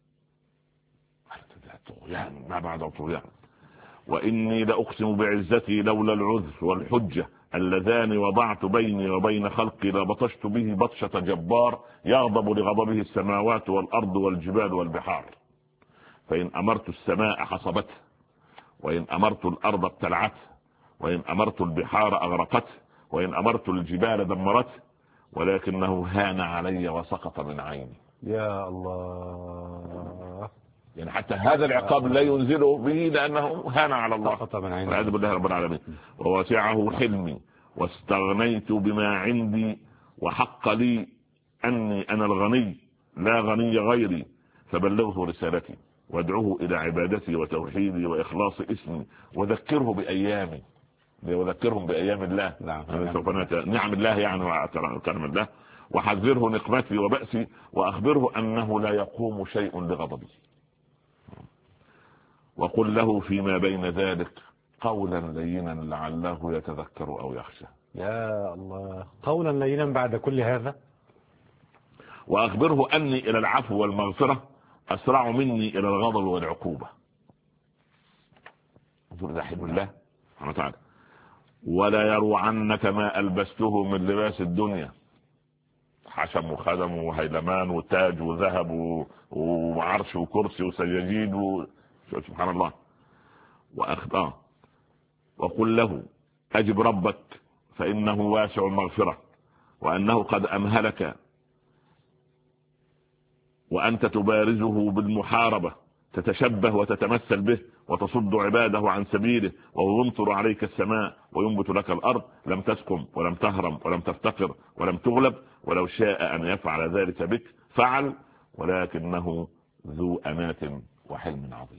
طغيان ما بعد طغيان. وإني لأقسم بعزتي لولا العذر والحجة اللذان وضعت بيني وبين خلقي لبطشت به بطشة جبار يغضب لغضبه السماوات والأرض والجبال والبحار. فإن أمرت السماء حصبته وإن أمرت الأرض ابتلعته وإن أمرت البحار أغرقته وإن أمرت الجبال دمرته ولكنه هان علي وسقط من عيني. يا الله. يعني حتى هذا العقاب لا ينزله به لأنه هان على الله. سقط من عيني. والعياذ بالله رب العالمين. ووسعه حلمي واستغنيت بما عندي وحق لي أني أنا الغني لا غني غيري فبلغه رسالتي وادعوه إلى عبادتي وتوحيدي وإخلاص اسمي وذكره بأيامي وذكرهم بأيام الله. نعم. نعم الله يعني وكرم الله وحذره نقمتي وبأسي وأخبره أنه لا يقوم شيء لغضبي. وقل له فيما بين ذلك قولا لينا لعله يتذكر أو يخشى. يا الله، قولا لينا بعد كل هذا. وأخبره أني إلى العفو والمغفرة أسرع مني إلى الغضب والعقوبة. انظر حلم الله سبحانه وتعالى. ولا يروعنك ما ألبسته من لباس الدنيا، حشم وخدم وهيلمان وتاج وذهب وعرش وكرسي وسجاجيد سبحان الله. وقل له أجب ربك فإنه واسع المغفرة، وأنه قد أمهلك وأنت تبارزه بالمحاربة، تتشبه وتتمثل به وتصد عباده عن سبيله، وهو يمطر عليك السماء وينبت لك الأرض، لم تسكن ولم تهرم ولم تفتقر ولم تغلب، ولو شاء أن يفعل ذلك بك فعل، ولكنه ذو أنات وحلم عظيم.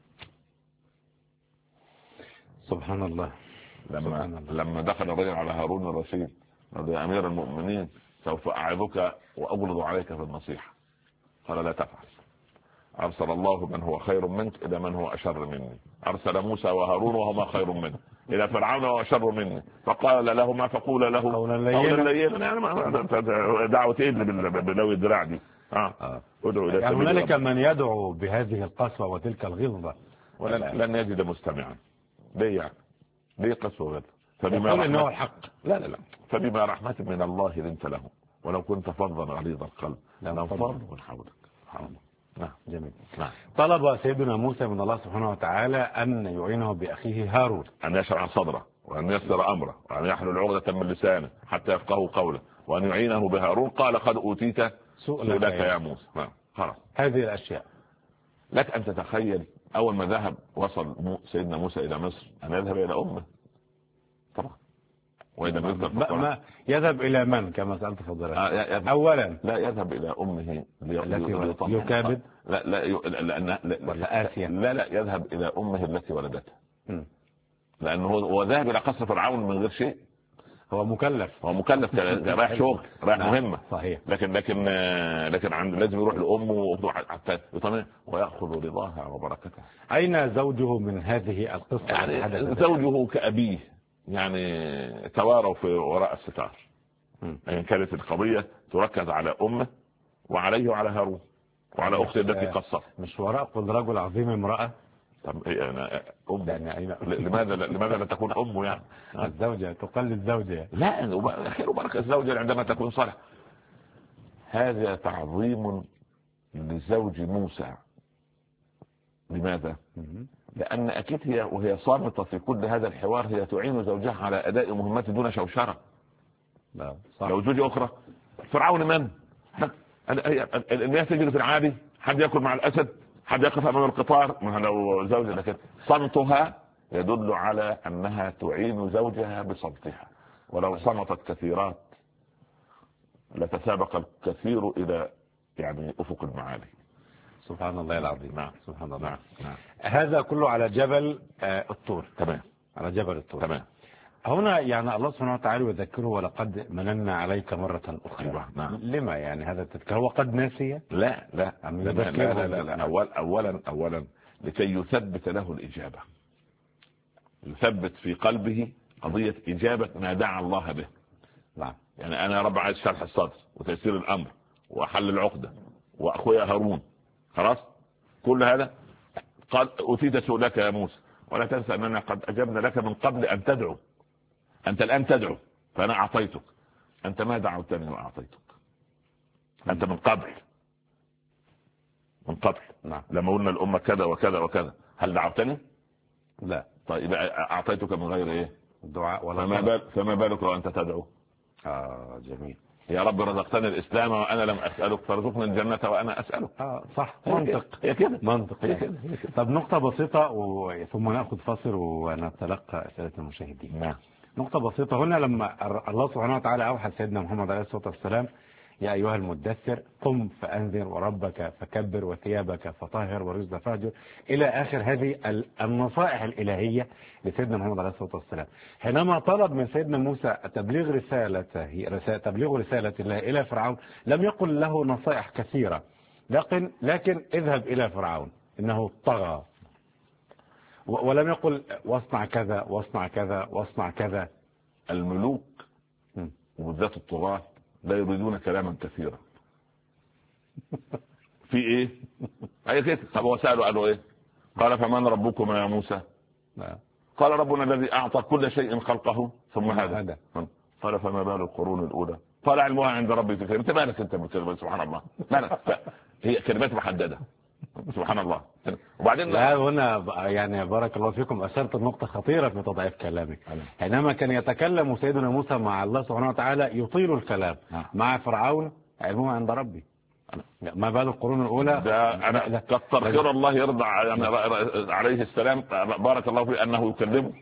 سبحان الله. لما دخل الرجل على هارون الرشيد يا أمير المؤمنين سوف أعظك وأغلظ عليك في النصيحة، قال لا تفعل. أرسل الله من هو خير منك إلى من هو أشر مني، أرسل موسى وهارون وهما خير منه إلى فرعون وأشر مني، فقال لهما فقول له قولا لينا. يعني دعوة إيه بلو الذراع دي؟ يعني هنالك من يدعو بهذه القسوة وتلك الغلظة لن يجد مستمعا. ليه يعني؟ ليه قسوة غلظة؟ يقول إنه الحق. لا فبما رحمة من الله لنت له، ولو كنت فظا غليظ القلب لانفضوا من حولك. نعم جميل. نعم. طلب سيدنا موسى من الله سبحانه وتعالى أن يعينه بأخيه هارون، أن يشرح صدره وأن يسر أمره وأن يحلل عقدة من لسانه حتى يفقهوا قوله، وأن يعينه بهارون. قال قد أوتيت سؤلك يا موسى. خلاص هذه الأشياء. لك أن تتخيل أول ما ذهب وصل سيدنا موسى إلى مصر أن يذهب إلى أمه طبعا. وإذا ما يذهب إلى من كما سألت فضلك؟ أولا لا يذهب إلى أمه التي يكابد. لا يذهب إلى أمه التي ولدته، لأنه هو ذاهب إلى قصر فرعون من غير شيء. هو مكلف رايح شغل، رايح مهمة. صحيح. لكن لازم يروح لأمه حتى يطمئن ويأخذ رضاها وبركتها. أين زوجه من هذه القصة؟ يعني زوجه كأبيه، يعني تواروا في وراء الستار. يعني كانت القضية تركز على أمه وعليه وعلى هارون وعلى أخته التي قصت. مش وراء كل رجل عظيم امرأة. طب لماذا لا تكون أمه يعني؟ الزوجة تقلد زوجها. لا، خير وبركة الزوجة عندما تكون صالحة. هذا تعظيم لزوج موسى. لماذا؟ لأن أكيد هي وهي صامتة في كل هذا الحوار هي تعين زوجها على أداء مهمات دون شوشرة. لا صح. لو زوجة أخرى فرعون من؟ المياه تجري في العادي، حد يأكل مع الأسد، حد يقف أمام القطار. لو زوجة لكن صمتها يدل على أنها تعين زوجها بصمتها. ولو صمتت كثيرات لتسابق الكثير إلى يعني أفق المعالي. سبحان الله العظيم. نعم. سبحان الله. نعم. هذا كله على جبل الطور. تمام. على جبل الطور. تمام. هنا يعني الله سبحانه وتعالى يذكره ولقد مننا عليك مرة أخرى. نعم. لما يعني هذا التذكير؟ هو قد ناسي؟ لا لا. أولا لكي يثبت له الإجابة، يثبت في قلبه قضية إجابة ما دعا الله به. نعم. يعني أنا يا رب عايز شرح الصدر وتيسير الأمر وحل العقدة وأخويا هارون. خلاص كل هذا قال أوتيت سؤلك يا موسى، ولا تنسى أننا قد أجبنا لك من قبل أن تدعو. أنت الآن تدعو فأنا أعطيتك، أنت ما دعوتني وأعطيتك. أنت من قبل نعم. لما قلنا الأمة كذا وكذا وكذا هل دعوتني؟ لا. طيب أعطيتك من غير إيه؟ الدعاء ولا فما بالك لو أنت تدعو؟ جميل. يا رب رزقتني الإسلام وأنا لم أسألك، فرزقني الجنة وأنا أسألك. صح. منطق. هي كده. منطق. هي كده. طب نقطة بسيطة ثم نأخذ فاصل ونتلقى أسئلة المشاهدين. نعم. نقطة بسيطة هنا، لما الله سبحانه وتعالى أوحى سيدنا محمد عليه الصلاة والسلام يا أيها المدثر قم فأنذر وربك فكبر وثيابك فطهر ورجز فاهجر، إلى آخر هذه النصائح الإلهية لسيدنا محمد عليه الصلاة والسلام. حينما طلب من سيدنا موسى تبليغ رسالة الله إلى فرعون لم يقل له نصائح كثيرة، لكن اذهب إلى فرعون إنه طغى، ولم يقل واصنع كذا واصنع كذا واصنع كذا. الملوك وبالذات الطغاة لا يريدون كلاما كثيرا. في ايه؟ اي كده. طب هو سأله قالوا ايه؟ قال فمن ربكما يا موسى؟ قال ربنا الذي اعطى كل شيء خلقه ثم هذا. قال فما بال القرون الاولى؟ قال علمها عند ربي في كلمة. انت مالك انت بالكلمة؟ سبحان الله، مالك؟ هي كلمات محددة سبحان الله. وبعدين لا هنا يعني بارك الله فيكم أشرت النقطة خطيرة في تضعيف كلامك. حينما كان يتكلم سيدنا موسى مع الله سبحانه وتعالى يطيل الكلام، مع فرعون علمه عند ربي. ما بال القرون الأولى؟ ده أنا كتر خير الله يرضى يعني عليه السلام بارك الله فيه أنه يكلمه.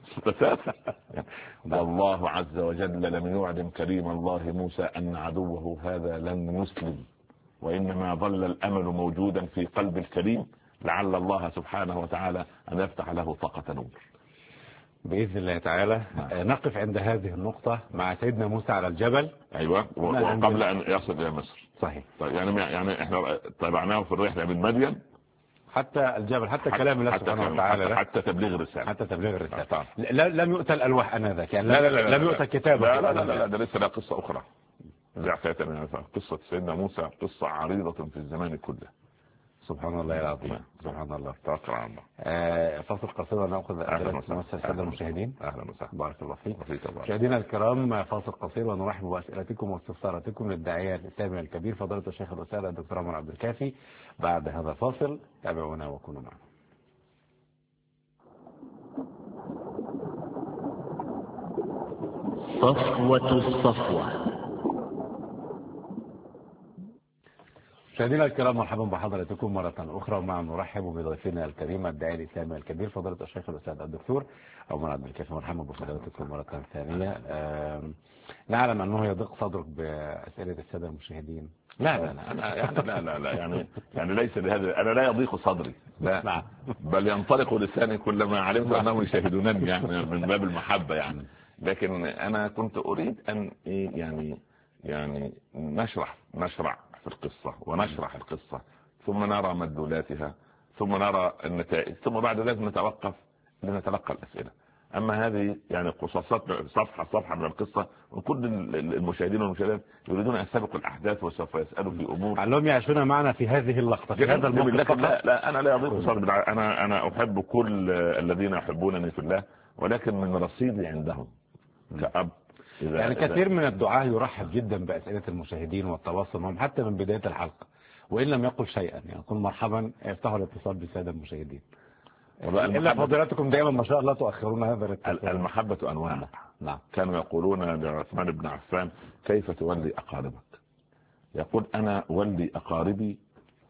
والله عز وجل لم يعلم كريم الله موسى أن عدوه هذا لن يسلم، وإنما ظل الأمل موجودا في قلب الكريم، لعل الله سبحانه وتعالى أن يفتح له طاقة نور بإذن الله تعالى. نقف عند هذه النقطة مع سيدنا موسى على الجبل. أيوة، وقبل أن يصل إلى مصر. صحيح. طيب يعني إحنا تابعناه في الرحلة من مدين حتى الجبل، حتى كلام الله سبحانه وتعالى، حتى تبليغ الرسالة، حتى تبليغ الرسالة. لم يؤتى الألواح آنذاك يعني. لا لم يؤتى كتابة. لا ده لسه لها قصة أخرى. قصة سيدنا موسى قصة عريضة في الزمان كله. سبحان الله العظيم. سبحان الله. توكل على الله. فاصل قصير ونأخذ أسئلة السادة المشاهدين. أهلا وسهلا. بارك الله فيك. مشاهدينا الكرام، فاصل قصير ونرحب بأسئلتكم واستفساراتكم للداعية الإسلامي الكبير فضيلة الشيخ الأستاذ الدكتور عمر عبد الكافي. بعد هذا الفاصل تابعونا وكونوا معنا. صفوة الصفوة. مشاهدينا الكرام، مرحبا بحضراتكم مرة أخرى، ومع نرحب بضيفنا الكريم الداعية الإسلامي الكبير فضيلة الشيخ الأستاذ الدكتور عمر عبد الكافي. مرحبا بحضراتكم مرة ثانية. نعلم أنه يضيق صدرك بأسئلة السادة المشاهدين. لا أنا يعني ليس لهذا، أنا لا يضيق صدري، لا بل ينطلق لساني كلما علمت أنهم يشاهدونني يعني من باب المحبة يعني. لكن أنا كنت أريد أن يعني نشرع في القصة ونشرح القصة، ثم نرى مدلولاتها، ثم نرى النتائج، ثم بعد ذلك نتوقف لنتلقى الأسئلة. أما هذه يعني قصصات صفحة من القصة، وكل المشاهدين والمشاهدات يريدون أن يسبقوا الأحداث وسوف يسألوا في أمور علهم يعيشون معنا في هذه اللقطة في هذا الموقف. لا أنا لا أضيق صدري، أنا أحب كل الذين يحبونني في الله، ولكن من رصيدي عندهم كأب. يعني كثير من الدعاة يرحب جدا بأسئلة المشاهدين والتواصل معهم حتى من بداية الحلقة، وإن لم يقل شيئا يعني يقول مرحبا يفتحوا الاتصال بالسادة المشاهدين. إلا فضيلتكم دائما ما شاء الله تؤخرون هذا الاتصال. المحبة أنواع. نعم. كانوا يقولون لعثمان بن عفان كيف تولي أقاربك؟ يقول أنا أولي أقاربي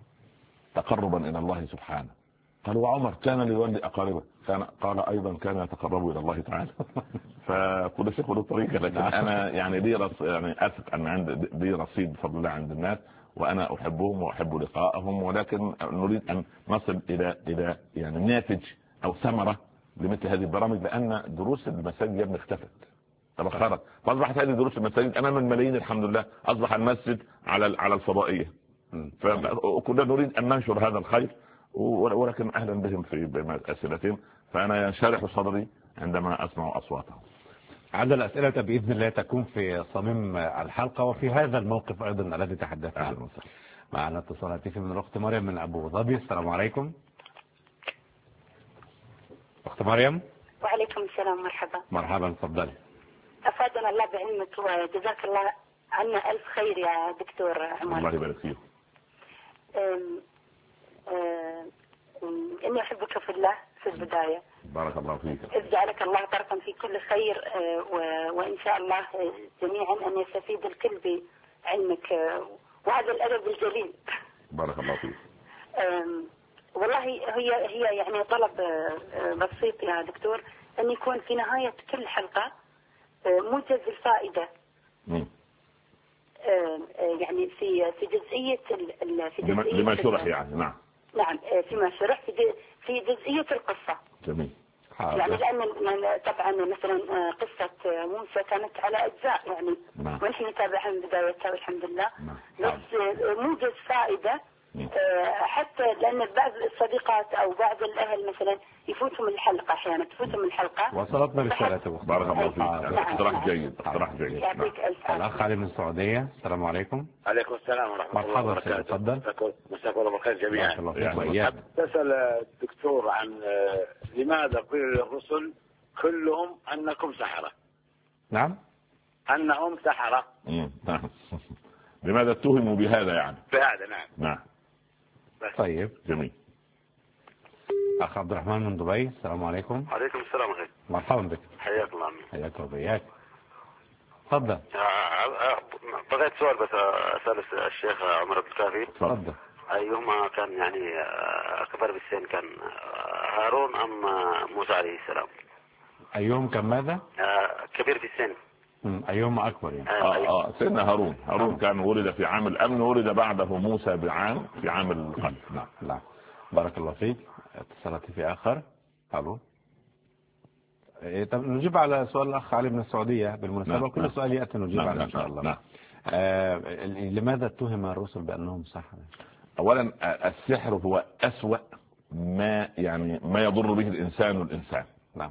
تقربا إلى الله سبحانه. قالوا وعمر كان ليولي أقاربه؟ قال أيضا كان يتقرب إلى الله تعالى. فكل شيء له طريقة، لكن أنا يعني لي يعني أثق أن عند لي رصيد بفضل الله عند الناس، وأنا أحبهم وأحب لقائهم، ولكن نريد أن نصل إلى يعني ناتج أو ثمرة لمثل هذه البرامج، لأن دروس المساجد اختفت تبخرت، فأصبحت هذه دروس المساجد أمام الملايين الحمد لله، أصبح المسجد على الفضائية، فكنا نريد أن ننشر هذا الخير، ولكن أهلا بهم في أسئلتهم، فأنا ينشرح صدري عندما أسمع أصواتهم. عدد الأسئلة بإذن الله تكون في صميم الحلقة وفي هذا الموقف أيضا الذي تحدثت عنه. معنا اتصال هاتفي من الأخت مريم من أبو ظبي. السلام عليكم أخت مريم. وعليكم السلام. مرحبا تفضلي. أفادنا الله بعلمك وجزاك الله عنا ألف خير يا دكتور عمر. الله يبارك فيك. إني أحبك في الله في البداية. بارك الله فيك. إذ جعلك الله طرفا في كل خير، وإن شاء الله جميعا أن يستفيد الكل بعلمك وهذا الأدب الجليل. بارك الله فيك. والله هي يعني طلب بسيط يا دكتور، أن يكون في نهاية كل حلقة موجز الفائدة. يعني في جزئية في جزئية لما شرح يعني. نعم فيما شرح في جزئية القصة. جميل. يعني لأن طبعا مثلا قصة موسى كانت على أجزاء يعني ونحن نتابعها من بدايتها والحمد لله. بس موجز فائدة حتى لأن بعض الصديقات أو بعض الأهل مثلا يفوتهم الحلقة، أحيانا تفوتهم الحلقة. وصلتنا رسالة. بارك الله فيك. اقتراح جيد، اقتراح جيد. يعطيك ألف عافية. الأخ علي من السعودية. السلام عليكم. عليكم السلام ورحمة الله وبركاته. مرحبا، تفضل. مساكم الله بالخير جميعا. أسأل الدكتور عن لماذا قيل للرسل كلهم أنكم سحرة؟ نعم. أنهم سحرة. نعم. لماذا اتهموا بهذا يعني؟ بهذا نعم. طيب جميل. أخ عبد الرحمن من دبي. السلام عليكم. عليكم السلام عليكم. مرحبا بك. حياك الله. حياك وبياك. تفضل. بغيت سؤال بس أسأل الشيخ عمر عبد الكافي. تفضل. أيهما كان يعني أكبر بالسن، كان هارون أم موسى عليه السلام؟ أيهم كان ماذا؟ كبير في السن. أيهما أكبر يعني؟ سيدنا هارون كان ولد في عام الأمن، ولد بعده موسى بعام في عام القتل. نعم. بارك الله فيك. اتصالاتي في آخر. الو. طب نجيب على سؤال الأخ علي من السعودية بالمناسبة. كل سؤال يأتي نجيب عليه إن شاء الله. لماذا اتهم الرسل بأنهم سحرة؟ أولا السحر هو أسوأ ما يضر به الإنسان. نعم.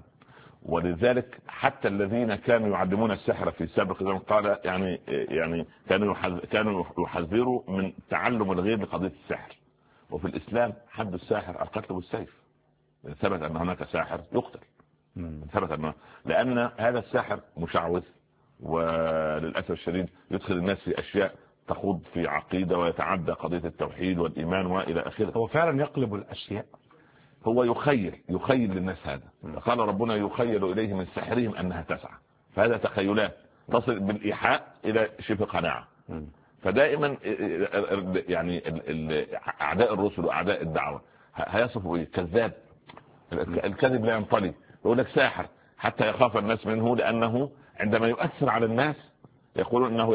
ولذلك حتى الذين كانوا يعلمون السحر في سابق زمن قال يعني كانوا يحذروا من تعلم الغير بقضية السحر. وفي الإسلام حد الساحر القتل بالسيف. ثبت أن هناك ساحر يقتل. ثبت أنه لأن هذا الساحر مشعوذ، وللأسف الشديد يدخل الناس في أشياء تخوض في عقيدة ويتعدى قضية التوحيد والإيمان وإلى آخره. هو فعلا يقلب الأشياء. هو يخيل للناس هذا. قال ربنا يخيل إليه من سحرهم أنها تسعى. فهذا تخيلات تصل بالإيحاء إلى شبه قناعة. فدائما يعني أعداء الرسل وأعداء الدعوة هيصفوا كذاب. الكذب لا ينطلي. يقول لك ساحر حتى يخاف الناس منه، لأنه عندما يؤثر على الناس يقولون أنه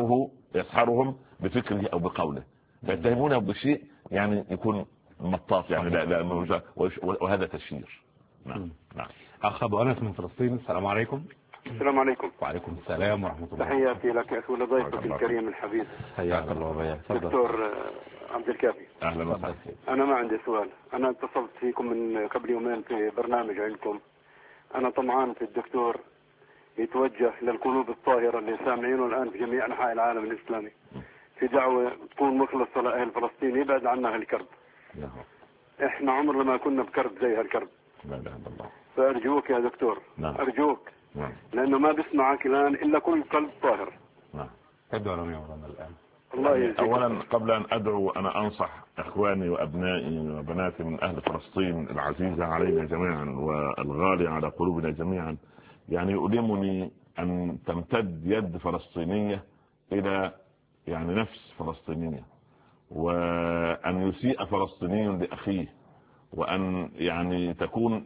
يسحرهم بفكره أو بقوله، فيتهمونه بشيء يعني يكون مطاط يعني. لا وهذا تشهير. نعم. أخ أبو أنس من فلسطين. السلام عليكم. السلام عليكم. وعليكم السلام ورحمة الله. تحياتي لك أخي ولضيفك الكريم الحبيب. حياك الله وبياك. دكتور عبد الكافي. أهلا وسهلا. أنا ما عندي سؤال. أنا اتصلت فيكم من قبل يومين في برنامج عندكم. أنا طمعان في الدكتور يتوجه للقلوب الطاهرة اللي سامعينه الآن في جميع أنحاء العالم الإسلامي في دعوة تكون مخلصة لأهل فلسطين يبعد عنا هالكرب. إحنا عمرنا ما كنا بكرب زي هالكرب. لا إله إلا الله. فأرجوك يا دكتور. أرجوك. لأنه ما بسمعك الآن إلا كل قلب طاهر. أدعو لهم يا مولانا الآن. الله أولا قبل أن أدعو أنا أنصح إخواني وأبنائي وبناتي من أهل فلسطين العزيزة علينا جميعا والغالية على قلوبنا جميعا. يعني يؤلمني أن تمتد يد فلسطينية إلى يعني نفس فلسطينية، وأن يسيء فلسطيني لأخيه، وأن يعني تكون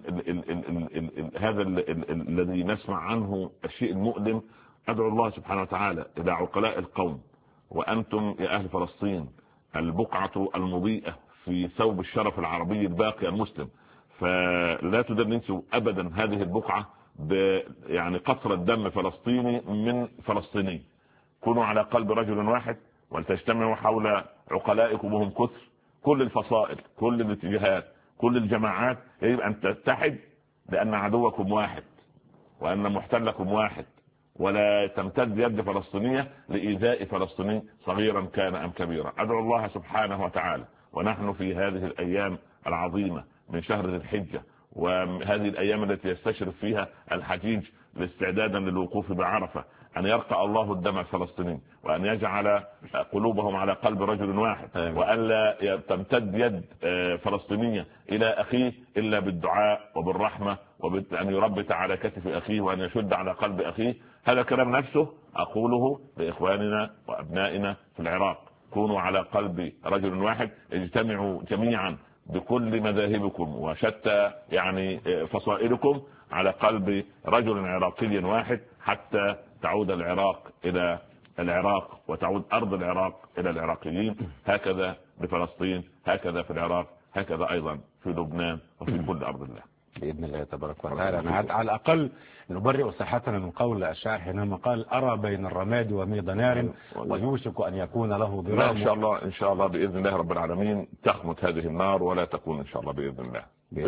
هذا الذي نسمع عنه الشيء المؤلم. أدعو الله سبحانه وتعالى إلى عقلاء القوم، وأنتم يا أهل فلسطين البقعة المضيئة في ثوب الشرف العربي الباقي المسلم، فلا تدنسوا أبدا هذه البقعة يعني قطرة دم فلسطيني من فلسطيني. كونوا على قلب رجل واحد ولتجتمعوا حول عقلائكم وهم كثر. كل الفصائل، كل الاتجاهات، كل الجماعات يجب أن تتحد، لأن عدوكم واحد وأن محتلكم واحد، ولا تمتد يد فلسطينية لإيذاء فلسطيني صغيرا كان أم كبيرا. أدعو الله سبحانه وتعالى ونحن في هذه الأيام العظيمة من شهر ذي الحجة، وهذه الأيام التي يستشرف فيها الحجيج استعدادا للوقوف بعرفة، أن يرقى الله الدم الفلسطيني، وأن يجعل قلوبهم على قلب رجل واحد، وأن لا تمتد يد فلسطينية إلى أخيه إلا بالدعاء وبالرحمة، وأن يربط على كتف أخيه، وأن يشد على قلب أخيه. هذا كلام نفسه أقوله لإخواننا وأبنائنا في العراق. كونوا على قلب رجل واحد، اجتمعوا جميعا بكل مذاهبكم وشتى يعني فصائلكم على قلب رجل عراقي واحد، حتى تعود العراق إلى العراق وتعود أرض العراق إلى العراقيين، هكذا بفلسطين، هكذا في العراق، هكذا أيضا في لبنان وفي كل أرض الله بإذن الله تبارك وتعالى. على الأقل نبرئ صحتنا من قول الشاعر حينما قال أرى بين الرماد وميض نار ويوشك أن يكون له ضرام. إن شاء الله إن شاء الله بإذن الله رب العالمين تخمت هذه النار ولا تكون إن شاء الله بإذن الله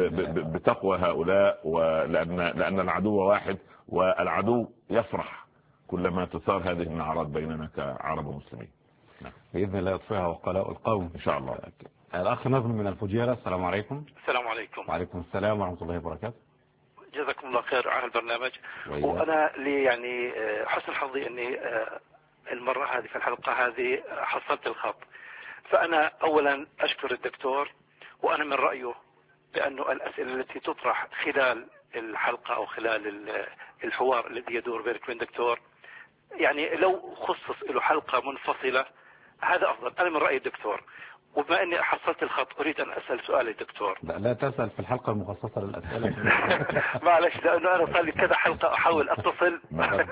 بتقوى هؤلاء، لأن العدو واحد، والعدو يفرح كلما تثار هذه النعرات بيننا كعرب ومسلمين. بإذن الله يطفئها وقلاء القوم إن شاء الله. الأخ نظم من الفجيرة، السلام عليكم. السلام عليكم. وعليكم السلام ورحمة الله وبركاته. جزاكم الله خير على البرنامج. وأنا لي يعني حسن حظي أني المرة هذه في الحلقة هذه حصلت الخط. فأنا أولا أشكر الدكتور، وأنا من رأيه بأنه الأسئلة التي تطرح خلال الحلقة أو خلال الحوار الذي يدور بينك وبين الدكتور، يعني لو خصص له حلقة منفصلة هذا أفضل. أنا من رأي الدكتور. وبما أني حصلت الخط أريد أن أسأل سؤال الدكتور. لا تسأل في الحلقة المخصصة للأسئلة. معلش، لأنه أنا صار لي كذا حلقة أحاول أتصل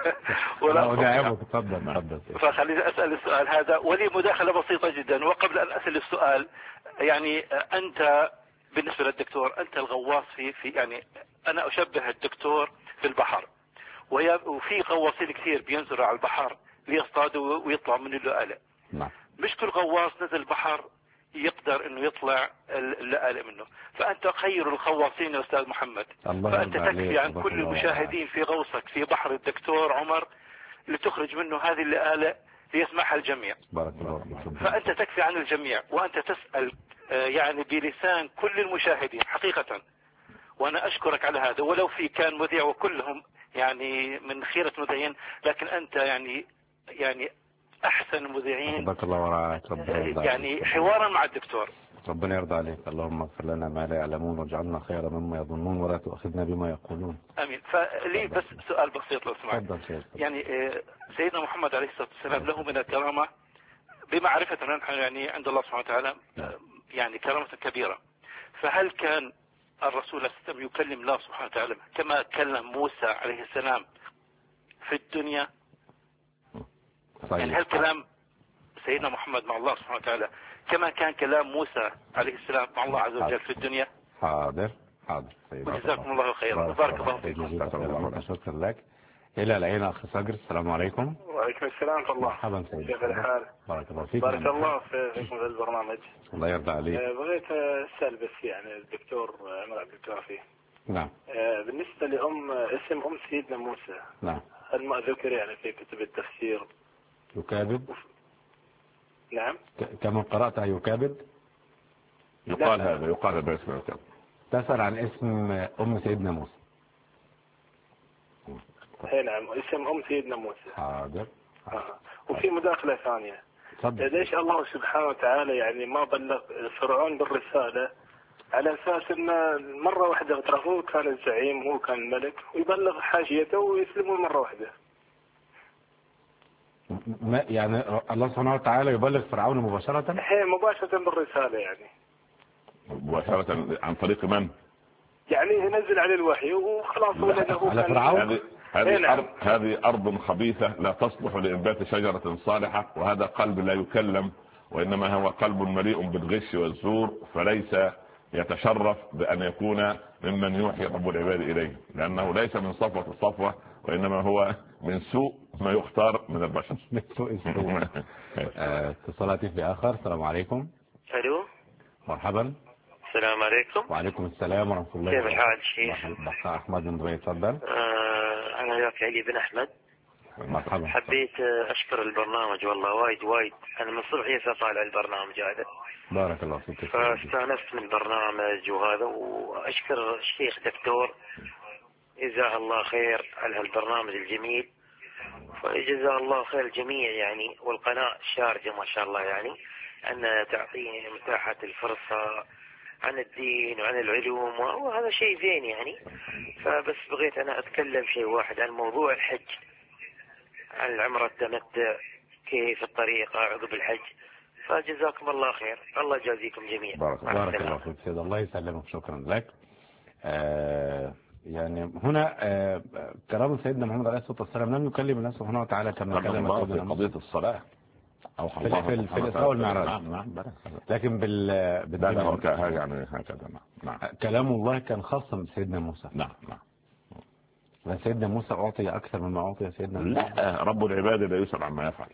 ولا أداعبك. تفضل. فخليني أسأل السؤال هذا، ولي مداخلة بسيطة جدا. وقبل أن أسأل السؤال، يعني أنت بالنسبة للدكتور أنت الغواص في يعني أنا أشبه الدكتور في البحر، وفي غواصين كثير بينزلوا على البحر ليصطادوا ويطلعوا من اللؤلؤ. نعم. مش كل غواص نزل البحر يقدر انه يطلع اللؤلؤ منه. فانت خير الغواصين يا استاذ محمد، فانت تكفي عن كل المشاهدين في غوصك في بحر الدكتور عمر لتخرج منه هذه اللؤلؤ ليسمعها الجميع. بارك الله فيك. فانت تكفي عن الجميع، وانت تسأل يعني بلسان كل المشاهدين حقيقة. وانا اشكرك على هذا، ولو في كان مذيع وكلهم يعني من خيرة مذيعين، لكن انت يعني احسن المذيعين. بارك الله ورعاك. ربنا يرضى عليك. يعني حوارا مع الدكتور. ربنا يرضى عليك. اللهم اغفر لنا ما لا يعلمون واجعلنا خيرا مما يظنون ولا تؤاخذنا بما يقولون. امين. فلي بس سؤال بسيط لو سمحت. يعني سيدنا محمد عليه الصلاة والسلام له من الكرامة بمعرفة نحن يعني عند الله سبحانه وتعالى يعني كرامة كبيرة. فهل كان الرسول صلى الله عليه وسلم يكلم الله سبحانه وتعالى كما كلم موسى عليه السلام في الدنيا؟ يعني هل كلام سيدنا محمد مع الله سبحانه وتعالى كما كان كلام موسى عليه السلام مع الله عز وجل في الدنيا؟ حاضر. وجزاكم الله خيرا وبارك الله فيكم. شكرا لك. إلى العين أخ صقر، السلام عليكم. وعليكم السلام ورحمة الله. مرحبا سيدي. كيف الحال؟ بارك الله فيك. بارك الله فيكم في البرنامج. الله يرضى عليك. بغيت أسأل بس يعني الدكتور عمر عبد الكافي. نعم. بالنسبة لأم اسم أم سيدنا موسى. نعم. هل ما ذكر يعني في كتب التفسير؟ يكابد. نعم. كما قرأتها يكابد. يقال هذا باسم يكابد. تسأل عن اسم أم سيدنا موسى. اي نعم، اسم أم سيدنا موسى. حاضر. وفي مداخلة ثانية. ليش الله سبحانه وتعالى يعني ما بلغ فرعون بالرسالة على أساس أن مرة واحدة ترى كان الزعيم وهو كان الملك ويبلغ حاشيته ويسلموا مرة واحدة؟ يعني الله سبحانه وتعالى يبلغ فرعون مباشرة؟ مباشرة بالرسالة يعني. مباشرة عن طريق من؟ يعني ينزل عليه الوحي وخلاص هو على فرعون. هذه أرض خبيثة لا تصلح لإنبات شجرة صالحة، وهذا قلب لا يكلم، وإنما هو قلب مليء بالغش والزور، فليس يتشرف بأن يكون ممن يوحي رب العباد إليه، لأنه ليس من صفوة الصفوة، وإنما هو من سوء ما يختار من البشر. من سوء السوء. اتصالاتي في آخر. السلام عليكم. ألو. مرحبا. السلام عليكم. وعليكم السلام ورحمة الله. كيف الحال شيخ؟ بقى أحمد من دبي، تفضل. أنا وياك علي بن أحمد. مرحبا. حبيت أشكر البرنامج والله وايد. أنا من صبحية طالع البرنامج هذا. بارك الله فيك. فاستانست من البرنامج وهذا، وأشكر الشيخ دكتور جزاه الله خير على هالبرنامج الجميل، فجزاه الله خير الجميع يعني، والقناة الشارجة ما شاء الله يعني أن تعطيني متاحة الفرصة عن الدين وعن العلوم، وهذا شيء زين يعني. فبس بغيت أنا أتكلم شيء واحد عن موضوع الحج، عن العمرة التمتع، كيف الطريقة عقب الحج. فجزاكم الله خير، الله يجازيكم جميعا. بارك الله فيك سيد، الله يسلمك. شكرا لك. يعني هنا كلام سيدنا محمد عليه الصلاة والسلام لم يكلم الله سبحانه وتعالى كما كلم الله في قضية الصلاة أو في الإسراء والمعراج. نعم. لكن يعني هكذا. نعم. كلام الله كان خاصا بسيدنا موسى. نعم. سيدنا موسى أعطي أكثر مما أعطي سيدنا موسى. لا، رب العباد لا يسأل عما يفعل.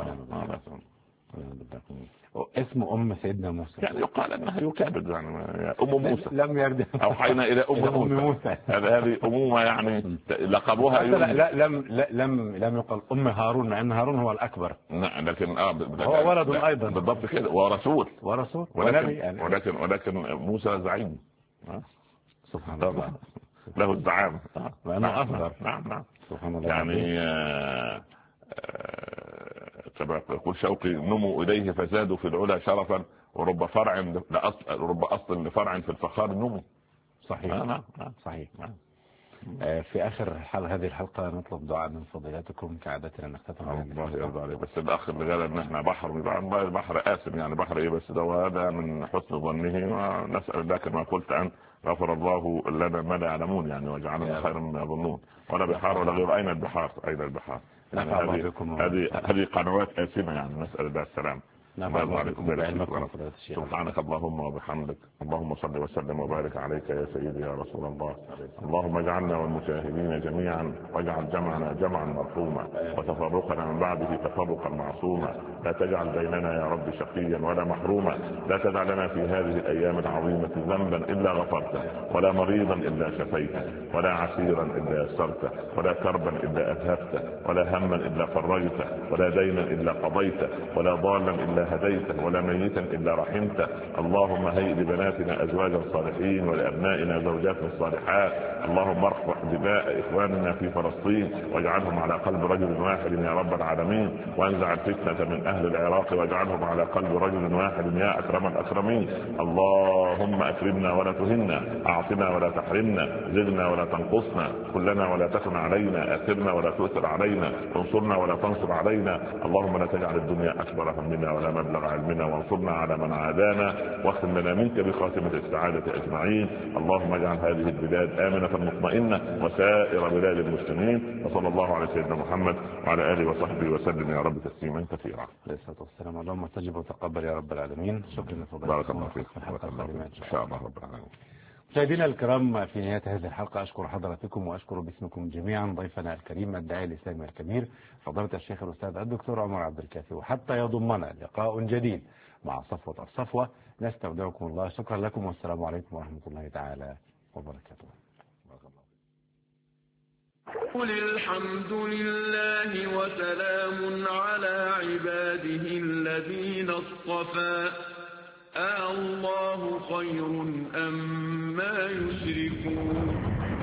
اسم أم سيدنا موسى يعني يقال أنها يكابد يعني أم موسى. لم يرد أوحينا إلى أم موسى. هذه أمومة يعني لقبوها. لا لم يقل أم هارون، مع أن هارون هو الأكبر. نعم، لكن هو ولد أيضا بالضبط كده، ورسول ونبي يعني. ولكن موسى زعيم سبحان الله، له الزعامة وأنه أصغر. نعم سبحان الله. يعني كما يقول شوقي: نموا إليه فزادوا في العلا شرفا، ورب أصل لفرع في الفخار نمو. صحيح. نعم. صحيح. في آخر هذه الحلقة نطلب دعاء من فضيلتكم كعادتنا نختتم. الله يرضى عليه. بس الأخ اللي قال إن إحنا بحر آسم، يعني بحر إيه بس ده، هذا من حسن ظنه، ونسأل الله كما قلت أن غفر الله لنا ما لا يعلمون يعني، وجعلنا خيرا مما يظنون. ولا بحار ولا غير. أين البحار؟ يعني هذه قنوات آسمة يعني، نسأل الله السلام. سبحانك اللهم وبحمدك، اللهم صل وسلم وبارك عليك يا سيدي يا رسول الله. اللهم اجعلنا والمشاهدين جميعا، واجعل جمعنا جمعا مرحوما، وتفرقنا من بعده تفرقا معصوما. لا تجعل بيننا يا رب شقيا ولا محروما. لا تدع لنا في هذه الايام العظيمه ذنبا الا غفرته، ولا مريضا الا شفيته، ولا عسيرا الا يسرته، ولا كربا الا اذهبته، ولا هما الا فرجته، ولا دينا الا قضيته، ولا ضالا الا هديته، ولا ميتا إلا رحمته. اللهم هيئ لبناتنا أزواجا صالحين، ولأبنائنا زوجات صالحات. اللهم ارفع دماء إخواننا في فلسطين، واجعلهم على قلب رجل واحد يا رب العالمين، وانزع الفتنة من أهل العراق، واجعلهم على قلب رجل واحد يا أكرم الأكرمين. اللهم أكرمنا ولا تهنا، أعطنا ولا تحرمنا، زدنا ولا تنقصنا، كلنا ولا تكن علينا، أثرنا ولا تؤثر علينا، انصرنا ولا تنصر علينا. اللهم لا تجعل الدنيا أكبر همنا ولا مبلغ علمنا، وانصرنا على من عادانا، واختم لنا منك بخاتمة السعادة أجمعين. اللهم اجعل هذه البلاد آمنة مطمئنة، وسائر بلاد المسلمين. وصلى الله على سيدنا محمد وعلى آله وصحبه وسلم يا رب تسليما كثيرا. عليه الصلاة والسلام. اللهم استجب وتقبل يا رب العالمين. شكرا لفضيلتكم. بارك الله فيك. إن شاء الله رب العالمين. مشاهدينا الكرام، في نهاية هذه الحلقة أشكر حضراتكم وأشكر باسمكم جميعا ضيفنا الكريم الداعي الإسلامي الكبير فضيلة الشيخ الأستاذ الدكتور عمر عبد الكافي. وحتى يضمنا لقاء جديد مع صفوة الصفوة، نستودعكم الله. شكرا لكم، والسلام عليكم ورحمة الله تعالى وبركاته. قل الحمد لله وسلام على عباده الذين اصطفى. الله خير أم ما يشركون.